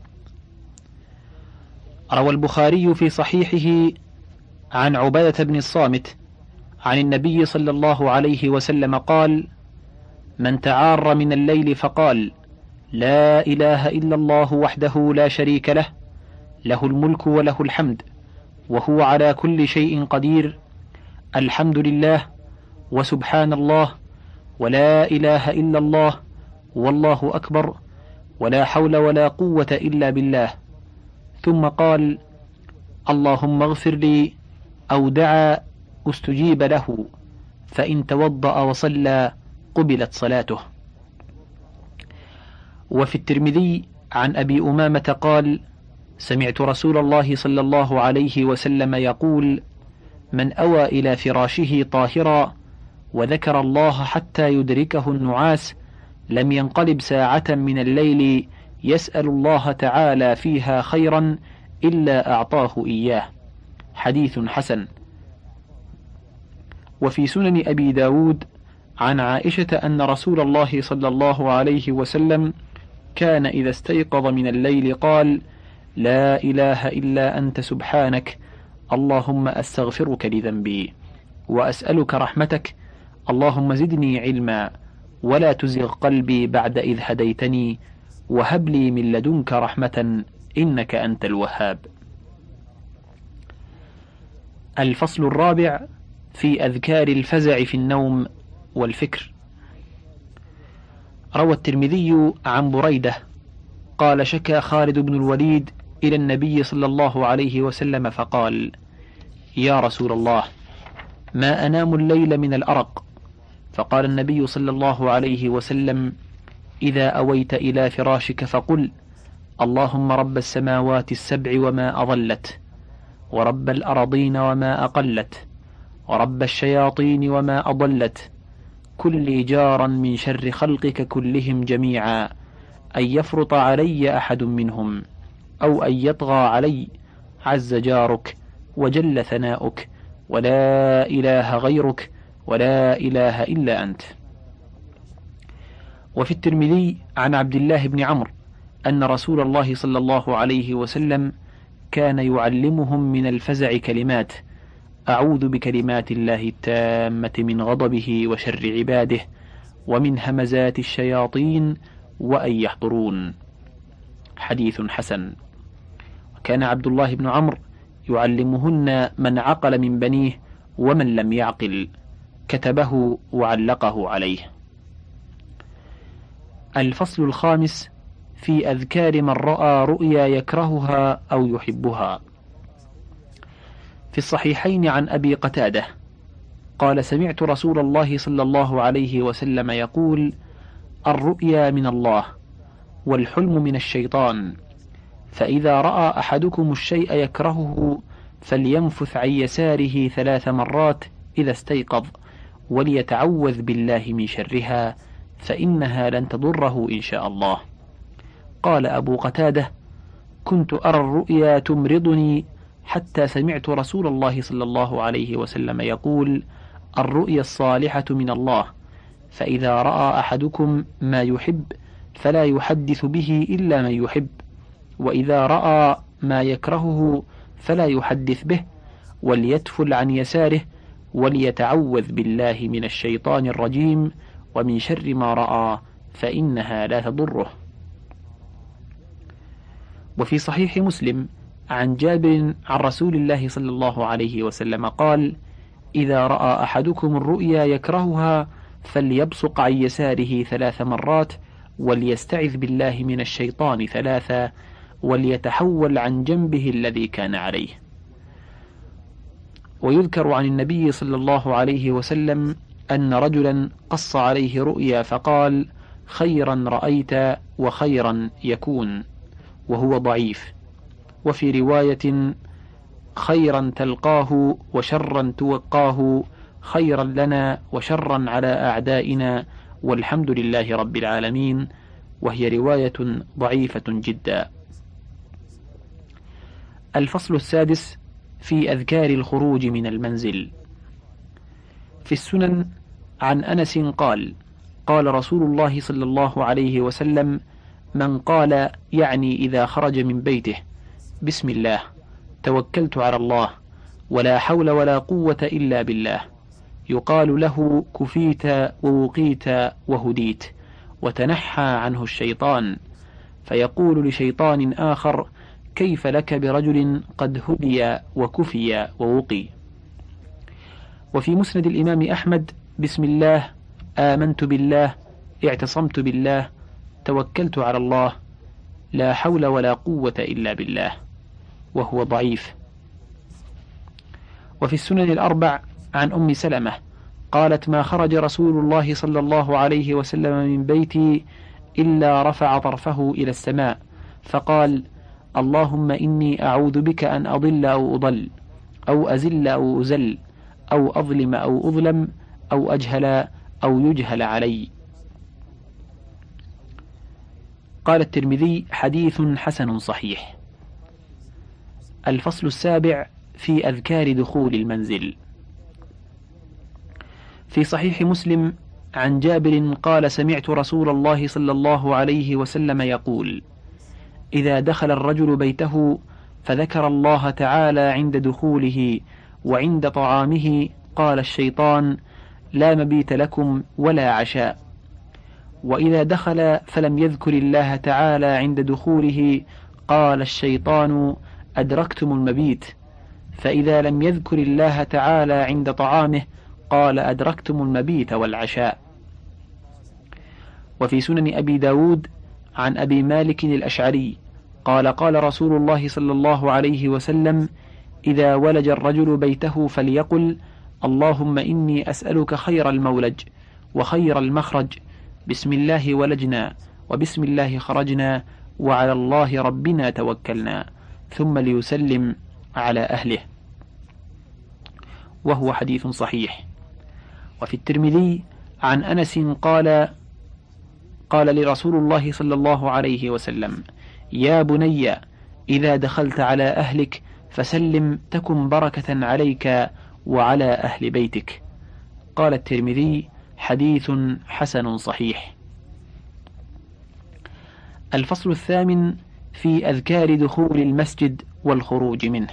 روى البخاري في صحيحه عن عبادة بن الصامت عن النبي صلى الله عليه وسلم قال: من تعار من الليل فقال: لا إله إلا الله وحده لا شريك له، له الملك وله الحمد وهو على كل شيء قدير، الحمد لله وسبحان الله ولا إله إلا الله والله أكبر ولا حول ولا قوة إلا بالله، ثم قال: اللهم اغفر لي، أو دعا استجيب له، فإن توضأ وصلى قبلت صلاته. وفي الترمذي عن أبي أمامة قال: سمعت رسول الله صلى الله عليه وسلم يقول: من أوى إلى فراشه طاهرا وذكر الله حتى يدركه النعاس لم ينقلب ساعة من الليل يسأل الله تعالى فيها خيرا إلا أعطاه إياه. حديث حسن. وفي سنن أبي داود عن عائشة أن رسول الله صلى الله عليه وسلم كان إذا استيقظ من الليل قال: لا إله إلا أنت سبحانك اللهم أستغفرك لذنبي وأسألك رحمتك اللهم زدني علما ولا تزغ قلبي بعد إذ هديتني وهب لي من لدنك رحمة إنك أنت الوهاب. الفصل الرابع في أذكار الفزع في النوم والفكر. روى الترمذي عن بريدة قال: شكى خالد بن الوليد إلى النبي صلى الله عليه وسلم فقال: يا رسول الله، ما أنام الليل من الأرق. فقال النبي صلى الله عليه وسلم: إذا أويت إلى فراشك فقل: اللهم رب السماوات السبع وما أضلت، ورب الأرضين وما أقلت، ورب الشياطين وما أضلت، كن لي جارا من شر خلقك كلهم جميعا، أن يفرط علي أحد منهم أو أن يطغى علي، عز جارك وجل ثناؤك ولا إله غيرك ولا إله إلا أنت. وفي الترمذي عن عبد الله بن عمرو أن رسول الله صلى الله عليه وسلم كان يعلمهم من الفزع كلمات: أعوذ بكلمات الله التامة من غضبه وشر عباده ومن همزات الشياطين وأن يحضرون. حديث حسن. وكان عبد الله بن عمرو يعلمهن من عقل من بنيه ومن لم يعقل، كتبه وعلقه عليه. الفصل الخامس في أذكار من رأى رؤيا يكرهها أو يحبها. في الصحيحين عن أبي قتادة قال: سمعت رسول الله صلى الله عليه وسلم يقول: الرؤيا من الله والحلم من الشيطان، فإذا رأى أحدكم الشيء يكرهه فلينفث عن يساره 3 مرات إذا استيقظ وليتعوذ بالله من شرها فإنها لن تضره إن شاء الله. قال أبو قتادة: كنت أرى الرؤيا تمرضني حتى سمعت رسول الله صلى الله عليه وسلم يقول: الرؤيا الصالحة من الله، فإذا رأى أحدكم ما يحب فلا يحدث به إلا من يحب، وإذا رأى ما يكرهه فلا يحدث به، وليتفل عن يساره وليتعوذ بالله من الشيطان الرجيم ومن شر ما رأى فإنها لا تضره. وفي صحيح مسلم عن جابر عن رسول الله صلى الله عليه وسلم قال: إذا رأى أحدكم الرؤيا يكرهها فليبصق عن يساره 3 مرات وليستعذ بالله من الشيطان 3 وليتحول عن جنبه الذي كان عليه. ويذكر عن النبي صلى الله عليه وسلم أن رجلا قص عليه رؤيا فقال: خيرا رأيت وخيرا يكون، وهو ضعيف. وفي رواية: خيرا تلقاه وشرا توقاه، خيرا لنا وشرا على أعدائنا والحمد لله رب العالمين، وهي رواية ضعيفة جدا. الفصل السادس في أذكار الخروج من المنزل. في السنن عن أنس قال: قال رسول الله صلى الله عليه وسلم: من قال يعني إذا خرج من بيته: بسم الله توكلت على الله ولا حول ولا قوة إلا بالله، يقال له: كفيت ووقيت وهديت، وتنحى عنه الشيطان، فيقول لشيطان آخر: كيف لك برجل قد هدي وكفي ووقي. وفي مسند الإمام أحمد: بسم الله آمنت بالله اعتصمت بالله توكلت على الله لا حول ولا قوة إلا بالله، وهو ضعيف. وفي السنن الأربع عن أم سلمة قالت: ما خرج رسول الله صلى الله عليه وسلم من بيتي إلا رفع طرفه إلى السماء فقال: اللهم إني أعوذ بك أن أضل أو أضل، أو أزل أو أزل، أو أظلم أو أظلم، أو أجهل أو يجهل علي. قال الترمذي: حديث حسن صحيح. الفصل السابع في أذكار دخول المنزل. في صحيح مسلم عن جابر قال: سمعت رسول الله صلى الله عليه وسلم يقول: إذا دخل الرجل بيته فذكر الله تعالى عند دخوله وعند طعامه قال الشيطان: لا مبيت لكم ولا عشاء. وإذا دخل فلم يذكر الله تعالى عند دخوله قال الشيطان: أدركتم المبيت. فإذا لم يذكر الله تعالى عند طعامه قال: أدركتم المبيت والعشاء. وفي سنن أبي داود عن أبي مالك الأشعري قال: قال رسول الله صلى الله عليه وسلم: إذا ولج الرجل بيته فليقل: اللهم إني أسألك خير المولج وخير المخرج، بسم الله ولجنا وبسم الله خرجنا وعلى الله ربنا توكلنا، ثم ليسلم على أهله. وهو حديث صحيح. وفي الترمذي عن أنس قال لرسول الله صلى الله عليه وسلم: يا بني إذا دخلت على أهلك فسلم تكن بركة عليك وعلى أهل بيتك. قال الترمذي: حديث حسن صحيح. الفصل الثامن في أذكار دخول المسجد والخروج منه.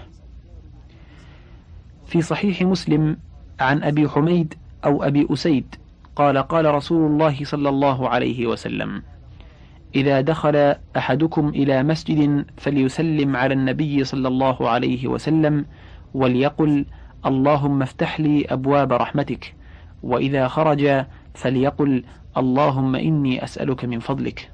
في صحيح مسلم عن أبي حميد أو أبي أسيد قال: قال رسول الله صلى الله عليه وسلم: إذا دخل أحدكم إلى مسجد فليسلم على النبي صلى الله عليه وسلم وليقل: اللهم افتح لي أبواب رحمتك. وإذا خرج فليقل: اللهم إني أسألك من فضلك.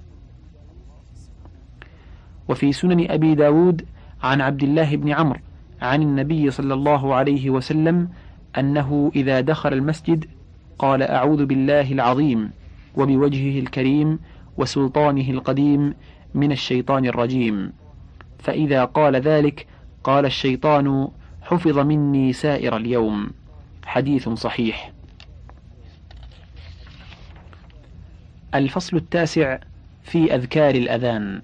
وفي سنن أبي داود عن عبد الله بن عمرو عن النبي صلى الله عليه وسلم أنه إذا دخل المسجد قال: أعوذ بالله العظيم وبوجهه الكريم وسلطانه القديم من الشيطان الرجيم. فإذا قال ذلك قال الشيطان: حفظ مني سائر اليوم. حديث صحيح. الفصل التاسع في أذكار الأذان.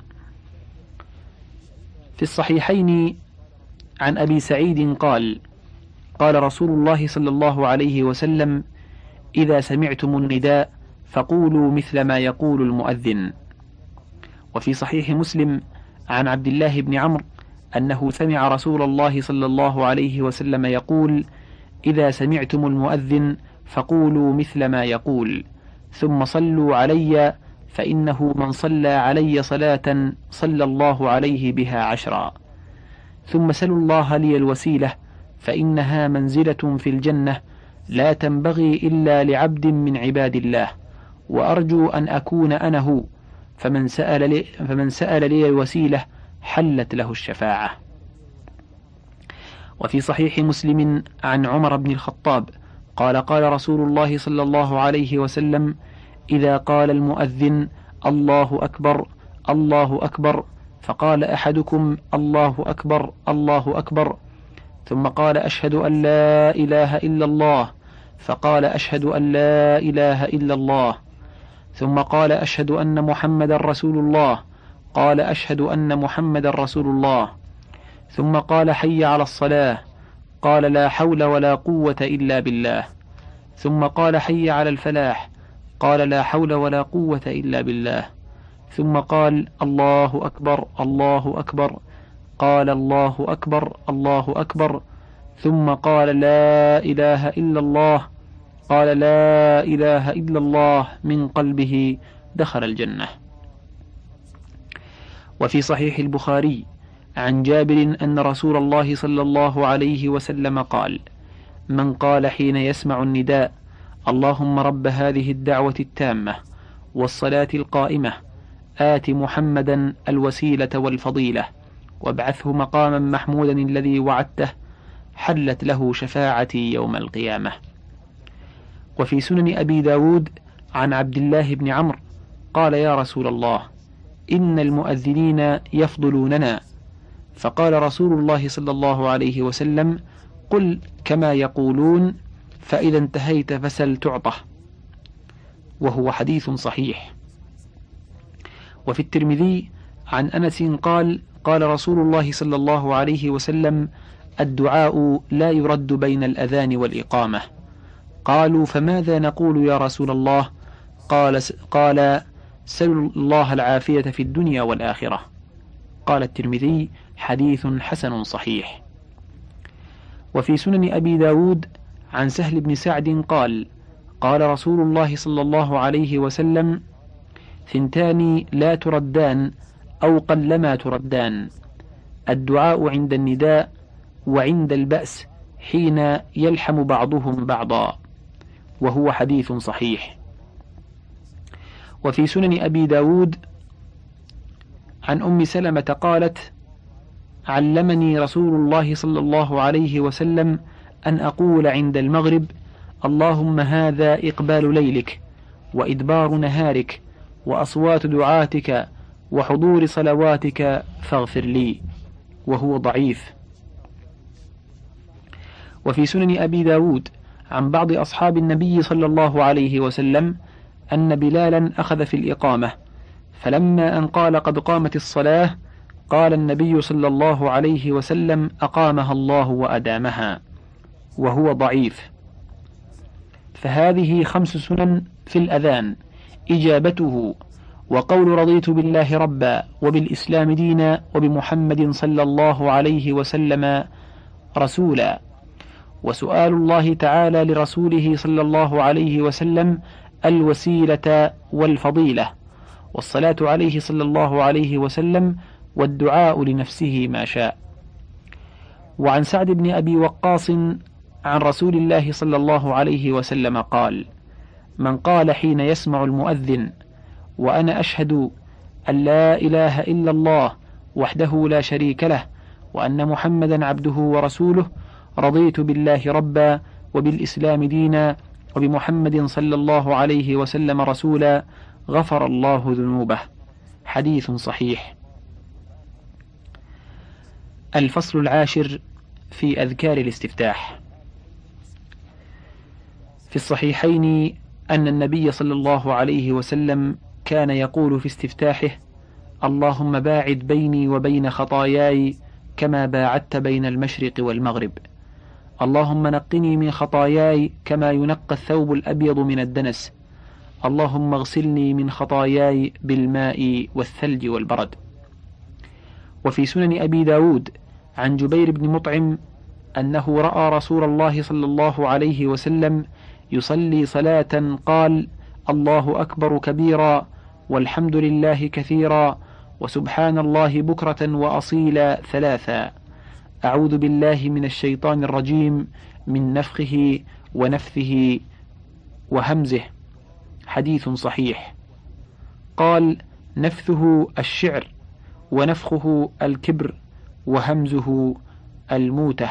في الصحيحين عن أبي سعيد قال: قال رسول الله صلى الله عليه وسلم: إذا سمعتم النداء فقولوا مثل ما يقول المؤذن. وفي صحيح مسلم عن عبد الله بن عمرو أنه سمع رسول الله صلى الله عليه وسلم يقول: إذا سمعتم المؤذن فقولوا مثل ما يقول، ثم صلوا علي فإنه من صلى علي صلاة صلى الله عليه بها 10. ثم سلوا الله لي الوسيلة فإنها منزلة في الجنة لا تنبغي إلا لعبد من عباد الله، وأرجو أن أكون أنا هو، فمن سأل لي الوسيلة حلت له الشفاعة. وفي صحيح مسلم عن عمر بن الخطاب قال: قال رسول الله صلى الله عليه وسلم: إذا قال المؤذن: الله أكبر الله أكبر، فقال أحدكم: الله أكبر الله أكبر، ثم قال: أشهد أن لا إله إلا الله، فقال: أشهد أن لا إله إلا الله، ثم قال: أشهد أن محمد رسول الله، قال: أشهد أن محمد رسول الله، ثم قال: حي على الصلاة، قال: لا حول ولا قوة إلا بالله، ثم قال: حي على الفلاح، قال: لا حول ولا قوة إلا بالله، ثم قال: الله أكبر الله أكبر، قال: الله أكبر الله أكبر، ثم قال: لا إله إلا الله، قال: لا إله إلا الله من قلبه دخل الجنة. وفي صحيح البخاري عن جابر أن رسول الله صلى الله عليه وسلم قال: من قال حين يسمع النداء: اللهم رب هذه الدعوة التامة والصلاة القائمة آت محمدا الوسيلة والفضيلة وابعثه مقاما محمودا الذي وعدته، حلت له شفاعتي يوم القيامة. وفي سنن أبي داود عن عبد الله بن عمرو قال: يا رسول الله، إن المؤذنين يفضلوننا. فقال رسول الله صلى الله عليه وسلم: قل كما يقولون، فإذا انتهيت فسل تعطه. وهو حديث صحيح. وفي الترمذي عن أنس قال: قال رسول الله صلى الله عليه وسلم: الدعاء لا يرد بين الأذان والإقامة. قالوا: فماذا نقول يا رسول الله؟ قال: سلوا الله العافية في الدنيا والآخرة. قال الترمذي: حديث حسن صحيح. وفي سنن أبي داود عن سهل بن سعد قال: قال رسول الله صلى الله عليه وسلم: ثنتان لا تردان أو قلما تردان: الدعاء عند النداء، وعند البأس حين يلحم بعضهم بعضا. وهو حديث صحيح. وفي سنن أبي داود عن أم سلمة قالت: علمني رسول الله صلى الله عليه وسلم أن أقول عند المغرب: اللهم هذا إقبال ليلك، وإدبار نهارك، وأصوات دعاتك، وحضور صلواتك، فاغفر لي. وهو ضعيف. وفي سنن أبي داود عن بعض أصحاب النبي صلى الله عليه وسلم أن بلالا أخذ في الإقامة، فلما أن قال: قد قامت الصلاة، قال النبي صلى الله عليه وسلم: أقامها الله وأدامها. وهو ضعيف. فهذه 5 سنن في الأذان: إجابته، وقول رضيت بالله ربا، وبالإسلام دينا، وبمحمد صلى الله عليه وسلم رسولا، وسؤال الله تعالى لرسوله صلى الله عليه وسلم الوسيلة والفضيلة، والصلاة عليه صلى الله عليه وسلم، والدعاء لنفسه ما شاء. وعن سعد بن أبي وقاص عن رسول الله صلى الله عليه وسلم قال: من قال حين يسمع المؤذن: وأنا أشهد أن لا إله إلا الله وحده لا شريك له، وأن محمدا عبده ورسوله، رضيت بالله ربا، وبالإسلام دينا، وبمحمد صلى الله عليه وسلم رسولا، غفر الله ذنوبه. حديث صحيح. الفصل 10 في أذكار الاستفتاح. في الصحيحين أن النبي صلى الله عليه وسلم كان يقول في استفتاحه: اللهم باعد بيني وبين خطاياي كما باعدت بين المشرق والمغرب، اللهم نقني من خطاياي كما ينقى الثوب الأبيض من الدنس، اللهم اغسلني من خطاياي بالماء والثلج والبرد. وفي سنن أبي داود عن جبير بن مطعم أنه رأى رسول الله صلى الله عليه وسلم يصلي صلاة قال: الله أكبر كبيرا، والحمد لله كثيرا، وسبحان الله بكرة وأصيلا 3، أعوذ بالله من الشيطان الرجيم، من نفخه ونفثه وهمزه. حديث صحيح. قال: نفثه الشعر، ونفخه الكبر، وهمزه الموتة.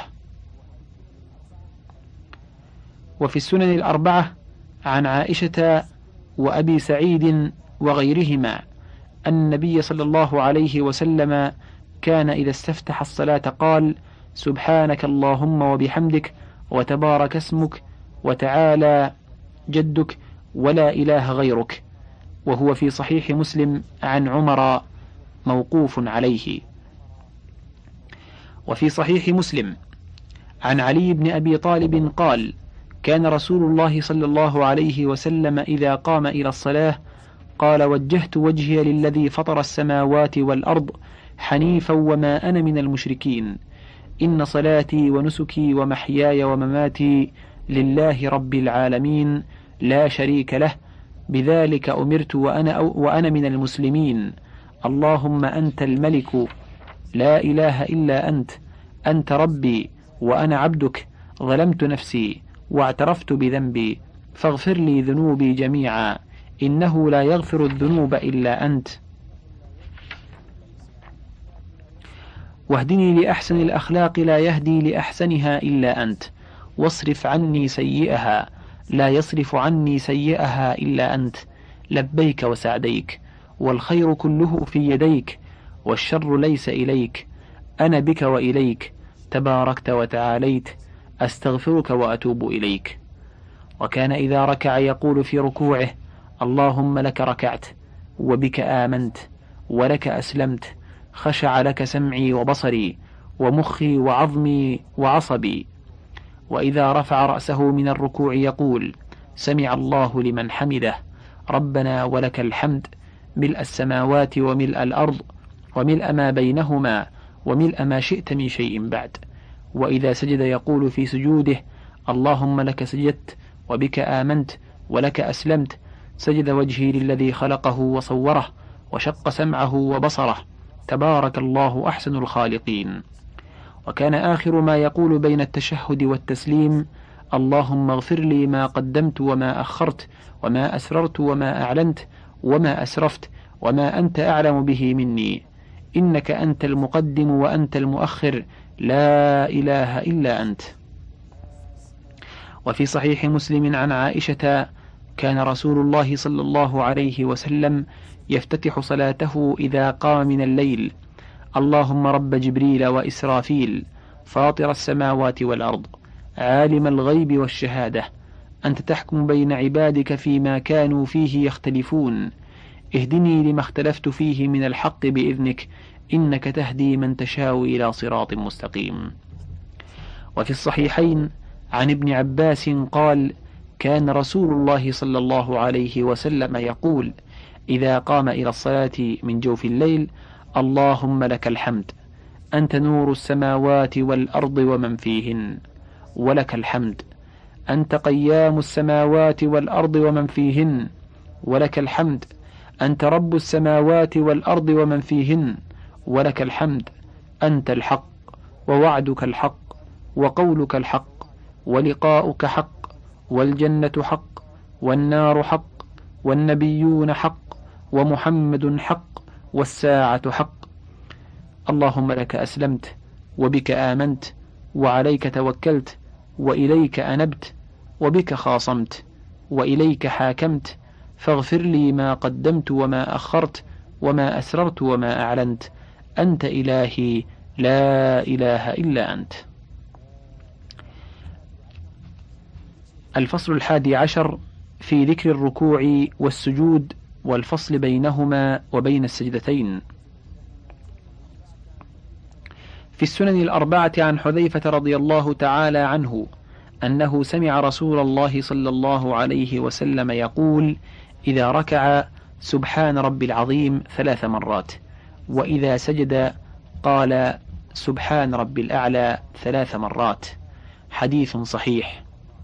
وفي السنن 4 عن عائشة وأبي سعيد وغيرهما أن النبي صلى الله عليه وسلم كان إذا استفتح الصلاة قال: سبحانك اللهم وبحمدك، وتبارك اسمك، وتعالى جدك، ولا إله غيرك. وهو في صحيح مسلم عن عمر موقوف عليه. وفي صحيح مسلم عن علي بن أبي طالب قال: كان رسول الله صلى الله عليه وسلم إذا قام إلى الصلاة قال: وجهت وجهي للذي فطر السماوات والأرض حنيفا وما أنا من المشركين، إن صلاتي ونسكي ومحياي ومماتي لله رب العالمين لا شريك له، بذلك أمرت وأنا من المسلمين، اللهم أنت الملك لا إله إلا أنت، أنت ربي وأنا عبدك، ظلمت نفسي واعترفت بذنبي، فاغفر لي ذنوبي جميعا، إنه لا يغفر الذنوب إلا أنت، واهدني لأحسن الأخلاق لا يهدي لأحسنها إلا أنت، واصرف عني سيئها، لا يصرف عني سيئها إلا أنت، لبيك وسعديك، والخير كله في يديك، والشر ليس إليك، أنا بك وإليك، تباركت وتعاليت، أستغفرك وأتوب إليك. وكان إذا ركع يقول في ركوعه: اللهم لك ركعت، وبك آمنت، ولك أسلمت، خشع لك سمعي وبصري، ومخي وعظمي وعصبي. وإذا رفع رأسه من الركوع يقول: سمع الله لمن حمده، ربنا ولك الحمد، ملء السماوات وملء الأرض وملء ما بينهما وملء ما شئت من شيء بعد. وإذا سجد يقول في سجوده: اللهم لك سجدت، وبك آمنت، ولك أسلمت، سجد وجهي للذي خلقه وصوره، وشق سمعه وبصره، تبارك الله أحسن الخالقين. وكان آخر ما يقول بين التشهد والتسليم: اللهم اغفر لي ما قدمت وما أخرت، وما أسررت وما أعلنت، وما أسرفت، وما أنت أعلم به مني، إنك أنت المقدم وأنت المؤخر، لا إله إلا أنت. وفي صحيح مسلم عن عائشة: كان رسول الله صلى الله عليه وسلم يفتتح صلاته إذا قام من الليل: اللهم رب جبريل وإسرافيل، فاطر السماوات والأرض، عالم الغيب والشهادة، أنت تحكم بين عبادك فيما كانوا فيه يختلفون، اهدني لما اختلفت فيه من الحق بإذنك، إنك تهدي من تشاء إلى صراط مستقيم. وفي الصحيحين عن ابن عباس قال: كان رسول الله صلى الله عليه وسلم يقول إذا قام إلى الصلاة من جوف الليل: اللهم لك الحمد، أنت نور السماوات والأرض ومن فيهن، ولك الحمد، أنت قيام السماوات والأرض ومن فيهن، ولك الحمد، أنت رب السماوات والأرض ومن فيهن، ولك الحمد، أنت الحق، ووعدك الحق، وقولك الحق، ولقاؤك حق، والجنة حق، والنار حق، والنبيون حق، ومحمد حق، والساعة حق. اللهم لك أسلمت، وبك آمنت، وعليك توكلت، وإليك أنبت، وبك خاصمت، وإليك حاكمت، فاغفر لي ما قدمت وما أخرت، وما أسررت وما أعلنت، أنت إلهي، لا إله إلا أنت. الفصل 11 في ذكر الركوع والسجود والفصل بينهما وبين السجدتين. في السنن الأربعة عن حذيفة رضي الله تعالى عنه أنه سمع رسول الله صلى الله عليه وسلم يقول: إذا ركع سبحان ربي العظيم 3 مرات، وإذا سجد قال سبحان ربي الأعلى 3 مرات. حديث صحيح.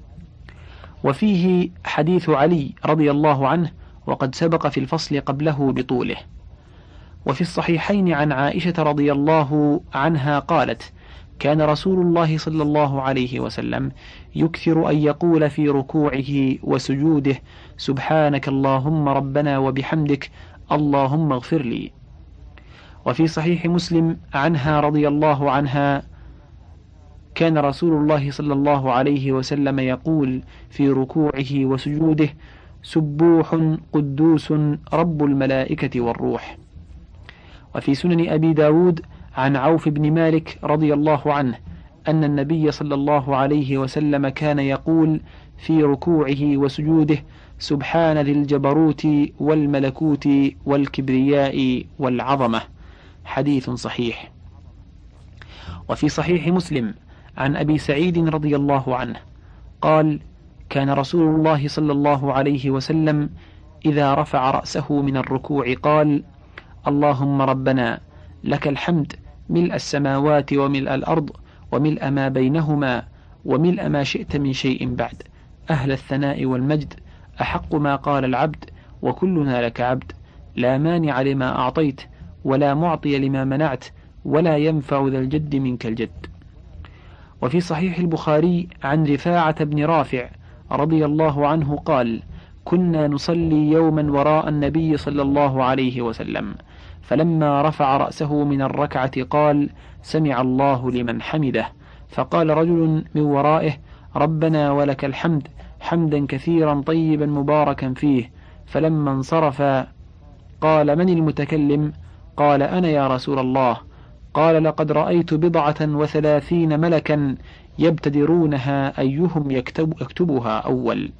وفيه حديث علي رضي الله عنه، وقد سبق في الفصل قبله بطوله. وفي الصحيحين عن عائشة رضي الله عنها قالت: كان رسول الله صلى الله عليه وسلم يكثر أن يقول في ركوعه وسجوده: سبحانك اللهم ربنا وبحمدك، اللهم اغفر لي. وفي صحيح مسلم عنها رضي الله عنها: كان رسول الله صلى الله عليه وسلم يقول في ركوعه وسجوده: سبوح قدوس رب الملائكة والروح. وفي سنن أبي داود عن عوف بن مالك رضي الله عنه أن النبي صلى الله عليه وسلم كان يقول في ركوعه وسجوده: سبحان ذي الجبروت والملكوت والكبرياء والعظمة. حديث صحيح. وفي صحيح مسلم عن أبي سعيد رضي الله عنه قال: كان رسول الله صلى الله عليه وسلم إذا رفع رأسه من الركوع قال: اللهم ربنا لك الحمد ملء السماوات وملء الأرض وملء ما بينهما وملء ما شئت من شيء بعد، أهل الثناء والمجد، أحق ما قال العبد، وكلنا لك عبد، لا مانع لما أعطيت، ولا معطي لما منعت، ولا ينفع ذا الجد منك الجد. وفي صحيح البخاري عن رفاعة بن رافع رضي الله عنه قال: كنا نصلي يوما وراء النبي صلى الله عليه وسلم، فلما رفع رأسه من الركعة قال: سمع الله لمن حمده، فقال رجل من ورائه: ربنا ولك الحمد، حمدا كثيرا طيبا مباركا فيه. فلما انصرف قال: من المتكلم؟ قال: أنا يا رسول الله. قال: لقد رأيت 37 ملكا يبتدرونها أيهم يكتبها أول.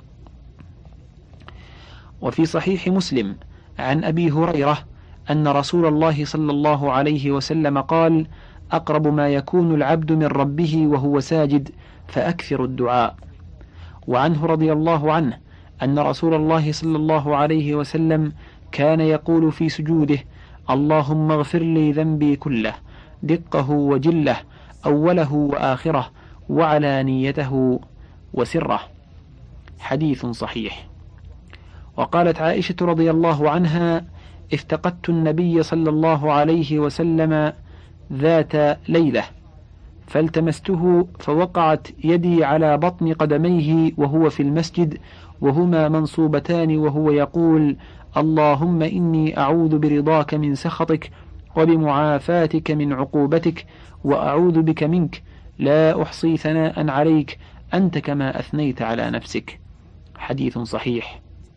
وفي صحيح مسلم عن أبي هريرة أن رسول الله صلى الله عليه وسلم قال: أقرب ما يكون العبد من ربه وهو ساجد فأكثر الدعاء. وعنه رضي الله عنه أن رسول الله صلى الله عليه وسلم كان يقول في سجوده: اللهم اغفر لي ذنبي كله، دقه وجله، أوله وآخره، وعلانيته وسره. حديث صحيح. وقالت عائشة رضي الله عنها: افتقدت النبي صلى الله عليه وسلم ذات ليلة فالتمسته فوقعت يدي على بطن قدميه وهو في المسجد وهما منصوبتان وهو يقول: اللهم إني أعوذ برضاك من سخطك وبمعافاتك من عقوبتك وأعوذ بك منك، لا أحصي ثناء عليك أنت كما أثنيت على نفسك. حديث صحيح.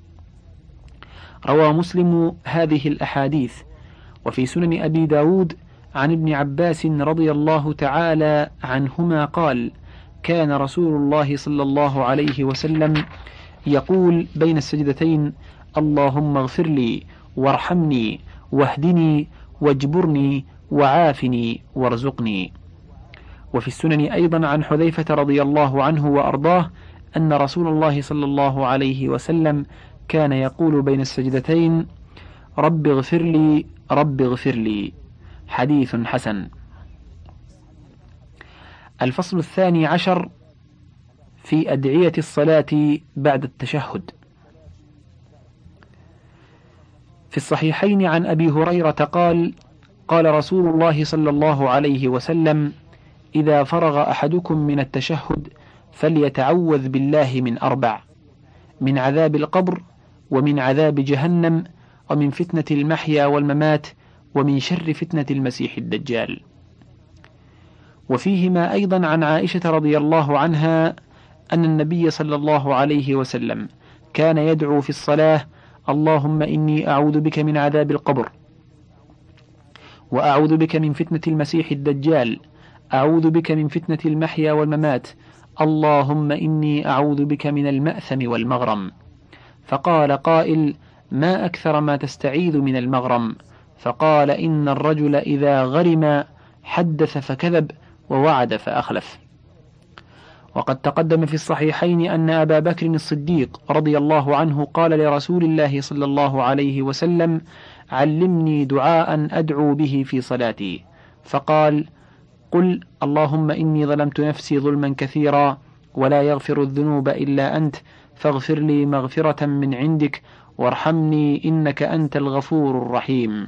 روى مسلم هذه الأحاديث. وفي سنن أبي داود عن ابن عباس رضي الله تعالى عنهما قال: كان رسول الله صلى الله عليه وسلم يقول بين السجدتين: اللهم اغفر لي وارحمني واهدني واجبرني وعافني وارزقني. وفي السنن أيضا عن حذيفة رضي الله عنه وأرضاه أن رسول الله صلى الله عليه وسلم كان يقول بين السجدتين: رب اغفر لي رب اغفر لي. حديث حسن. الفصل 12 في أدعية الصلاة بعد التشهد. في الصحيحين عن أبي هريرة قال: قال رسول الله صلى الله عليه وسلم: إذا فرغ أحدكم من التشهد فليتعوذ بالله من 4: من عذاب القبر، ومن عذاب جهنم، ومن فتنة المحيا والممات، ومن شر فتنة المسيح الدجال. وفيهما أيضا عن عائشة رضي الله عنها أن النبي صلى الله عليه وسلم كان يدعو في الصلاة: اللهم إني أعوذ بك من عذاب القبر، وأعوذ بك من فتنة المسيح الدجال، أعوذ بك من فتنة المحيا والممات، اللهم إني أعوذ بك من المأثم والمغرم. فقال قائل: ما أكثر ما تستعيذ من المغرم؟ فقال: إن الرجل إذا غرم حدث فكذب ووعد فأخلف. وقد تقدم في الصحيحين أن أبا بكر الصديق رضي الله عنه قال لرسول الله صلى الله عليه وسلم: علمني دعاء أدعو به في صلاتي. فقال: قل اللهم إني ظلمت نفسي ظلما كثيرا ولا يغفر الذنوب إلا أنت، فاغفر لي مغفرة من عندك وارحمني إنك أنت الغفور الرحيم.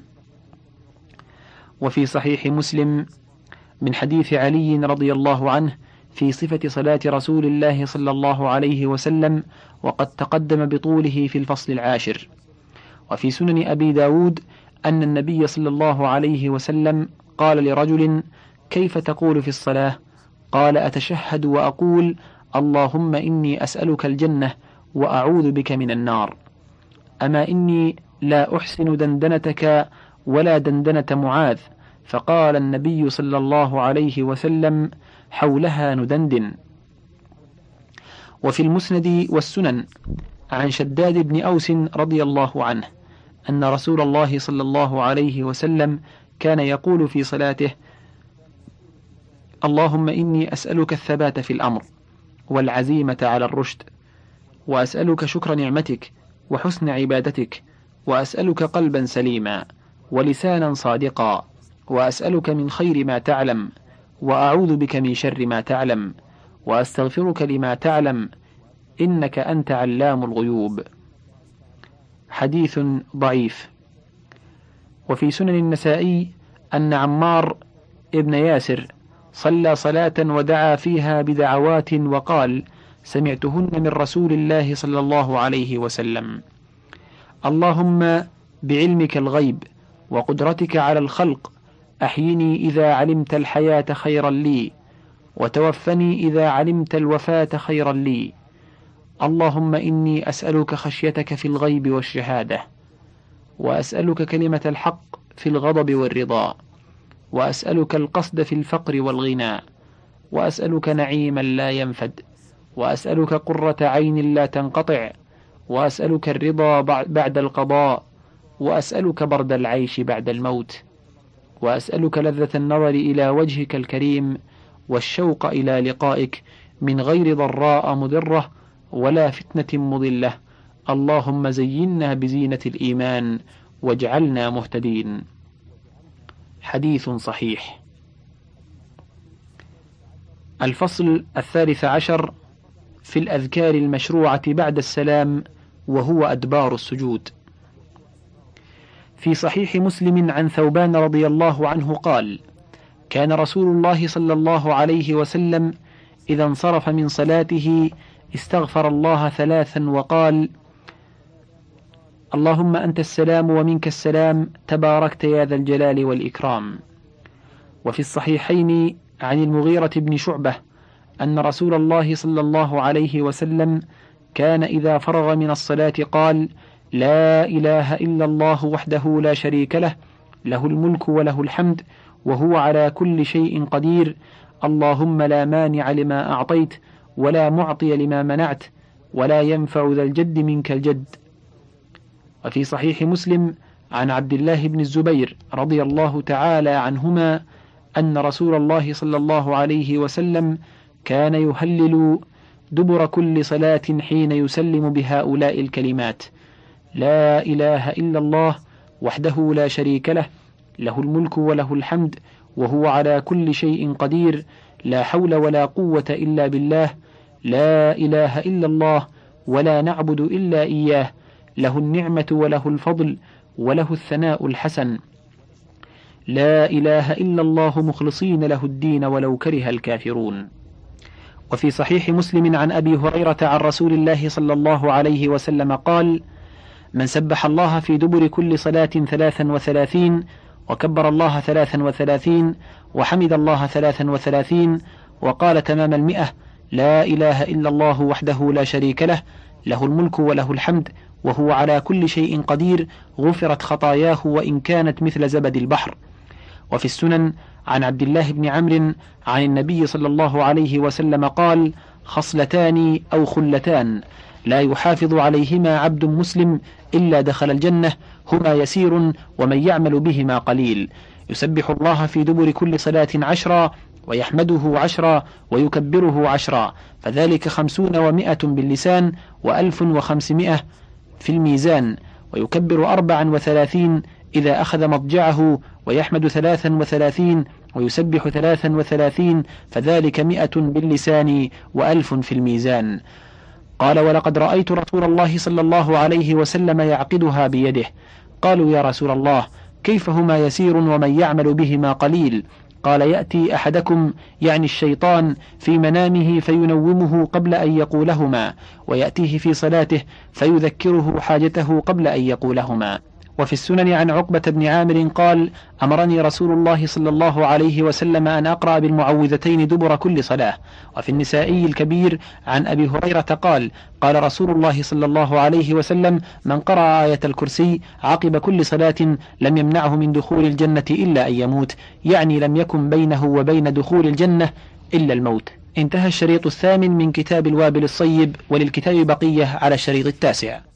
وفي صحيح مسلم من حديث علي رضي الله عنه في صفة صلاة رسول الله صلى الله عليه وسلم، وقد تقدم بطوله في الفصل 10. وفي سنن أبي داود أن النبي صلى الله عليه وسلم قال لرجل: كيف تقول في الصلاة؟ قال: أتشهد وأقول اللهم إني أسألك الجنة وأعوذ بك من النار. أما إني لا أحسن دندنتك ولا دندنة معاذ. فقال النبي صلى الله عليه وسلم: حولها ندندن. وفي المسند والسنن عن شداد بن أوس رضي الله عنه أن رسول الله صلى الله عليه وسلم كان يقول في صلاته: اللهم إني أسألك الثبات في الأمر والعزيمة على الرشد، وأسألك شكر نعمتك وحسن عبادتك، وأسألك قلبا سليما ولسانا صادقا، وأسألك من خير ما تعلم، وأعوذ بك من شر ما تعلم، وأستغفرك لما تعلم، إنك أنت علام الغيوب. حديث ضعيف. وفي سنن النسائي أن عمار ابن ياسر صلى صلاة ودعا فيها بدعوات وقال: سمعتهن من رسول الله صلى الله عليه وسلم: اللهم بعلمك الغيب وقدرتك على الخلق أحيني إذا علمت الحياة خيرا لي، وتوفني إذا علمت الوفاة خيرا لي، اللهم إني أسألك خشيتك في الغيب والشهادة، وأسألك كلمة الحق في الغضب والرضا، وأسألك القصد في الفقر والغنى، وأسألك نعيما لا ينفد، وأسألك قرة عين لا تنقطع، وأسألك الرضا بعد القضاء، وأسألك برد العيش بعد الموت، وأسألك لذة النظر إلى وجهك الكريم والشوق إلى لقائك من غير ضراء مضرة ولا فتنة مضلة. اللهم زينا بزينة الإيمان واجعلنا مهتدين. حديث صحيح. الفصل 13 في الأذكار المشروعة بعد السلام وهو أدبار السجود. في صحيح مسلم عن ثوبان رضي الله عنه قال: كان رسول الله صلى الله عليه وسلم إذا انصرف من صلاته استغفر الله 3 وقال: اللهم أنت السلام ومنك السلام تباركت يا ذا الجلال والإكرام. وفي الصحيحين عن المغيرة بن شعبة أن رسول الله صلى الله عليه وسلم كان إذا فرغ من الصلاة قال: لا إله إلا الله وحده لا شريك له، له الملك وله الحمد وهو على كل شيء قدير، اللهم لا مانع لما أعطيت ولا معطي لما منعت ولا ينفع ذا الجد منك الجد. وفي صحيح مسلم عن عبد الله بن الزبير رضي الله تعالى عنهما أن رسول الله صلى الله عليه وسلم كان يهلل دبر كل صلاة حين يسلم بهؤلاء الكلمات: لا إله إلا الله وحده لا شريك له، له الملك وله الحمد وهو على كل شيء قدير، لا حول ولا قوة إلا بالله، لا إله إلا الله ولا نعبد إلا إياه، له النعمة وله الفضل وله الثناء الحسن، لا إله إلا الله مخلصين له الدين ولو كره الكافرون. وفي صحيح مسلم عن أبي هريرة عن رسول الله صلى الله عليه وسلم قال: من سبح الله في دبر كل صلاة 33 وكبر الله 33 وحمد الله 33 وقال تمام 100: لا إله إلا الله وحده لا شريك له، له الملك وله الحمد وهو على كل شيء قدير، غفرت خطاياه وإن كانت مثل زبد البحر. وفي السنن عن عبد الله بن عمرو عن النبي صلى الله عليه وسلم قال: خصلتان أو خلتان لا يحافظ عليهما عبد مسلم إلا دخل الجنة، هما يسير ومن يعمل بهما قليل، يسبح الله في دبر كل صلاة 10 ويحمده 10 ويكبره 10، فذلك 50 و100 باللسان و1500 في الميزان، ويكبر 34 إذا أخذ مضجعه، ويحمد 33 ويسبح 33، فذلك 100 باللسان و1000 في الميزان. قال: ولقد رأيت رسول الله صلى الله عليه وسلم يعقدها بيده. قالوا: يا رسول الله كيف هما يسير ومن يعمل بهما قليل؟ قال: يأتي أحدكم يعني الشيطان في منامه فينومه قبل أن يقولهما، ويأتيه في صلاته فيذكره حاجته قبل أن يقولهما. وفي السنن عن عقبة بن عامر قال: أمرني رسول الله صلى الله عليه وسلم أن أقرأ بالمعوذتين دبر كل صلاة. وفي النسائي الكبير عن أبي هريرة قال: قال رسول الله صلى الله عليه وسلم: من قرأ آية الكرسي عقب كل صلاة لم يمنعه من دخول الجنة إلا أن يموت، يعني لم يكن بينه وبين دخول الجنة إلا الموت. انتهى الشريط 8 من كتاب الوابل الصيب، وللكتاب بقية على الشريط 9.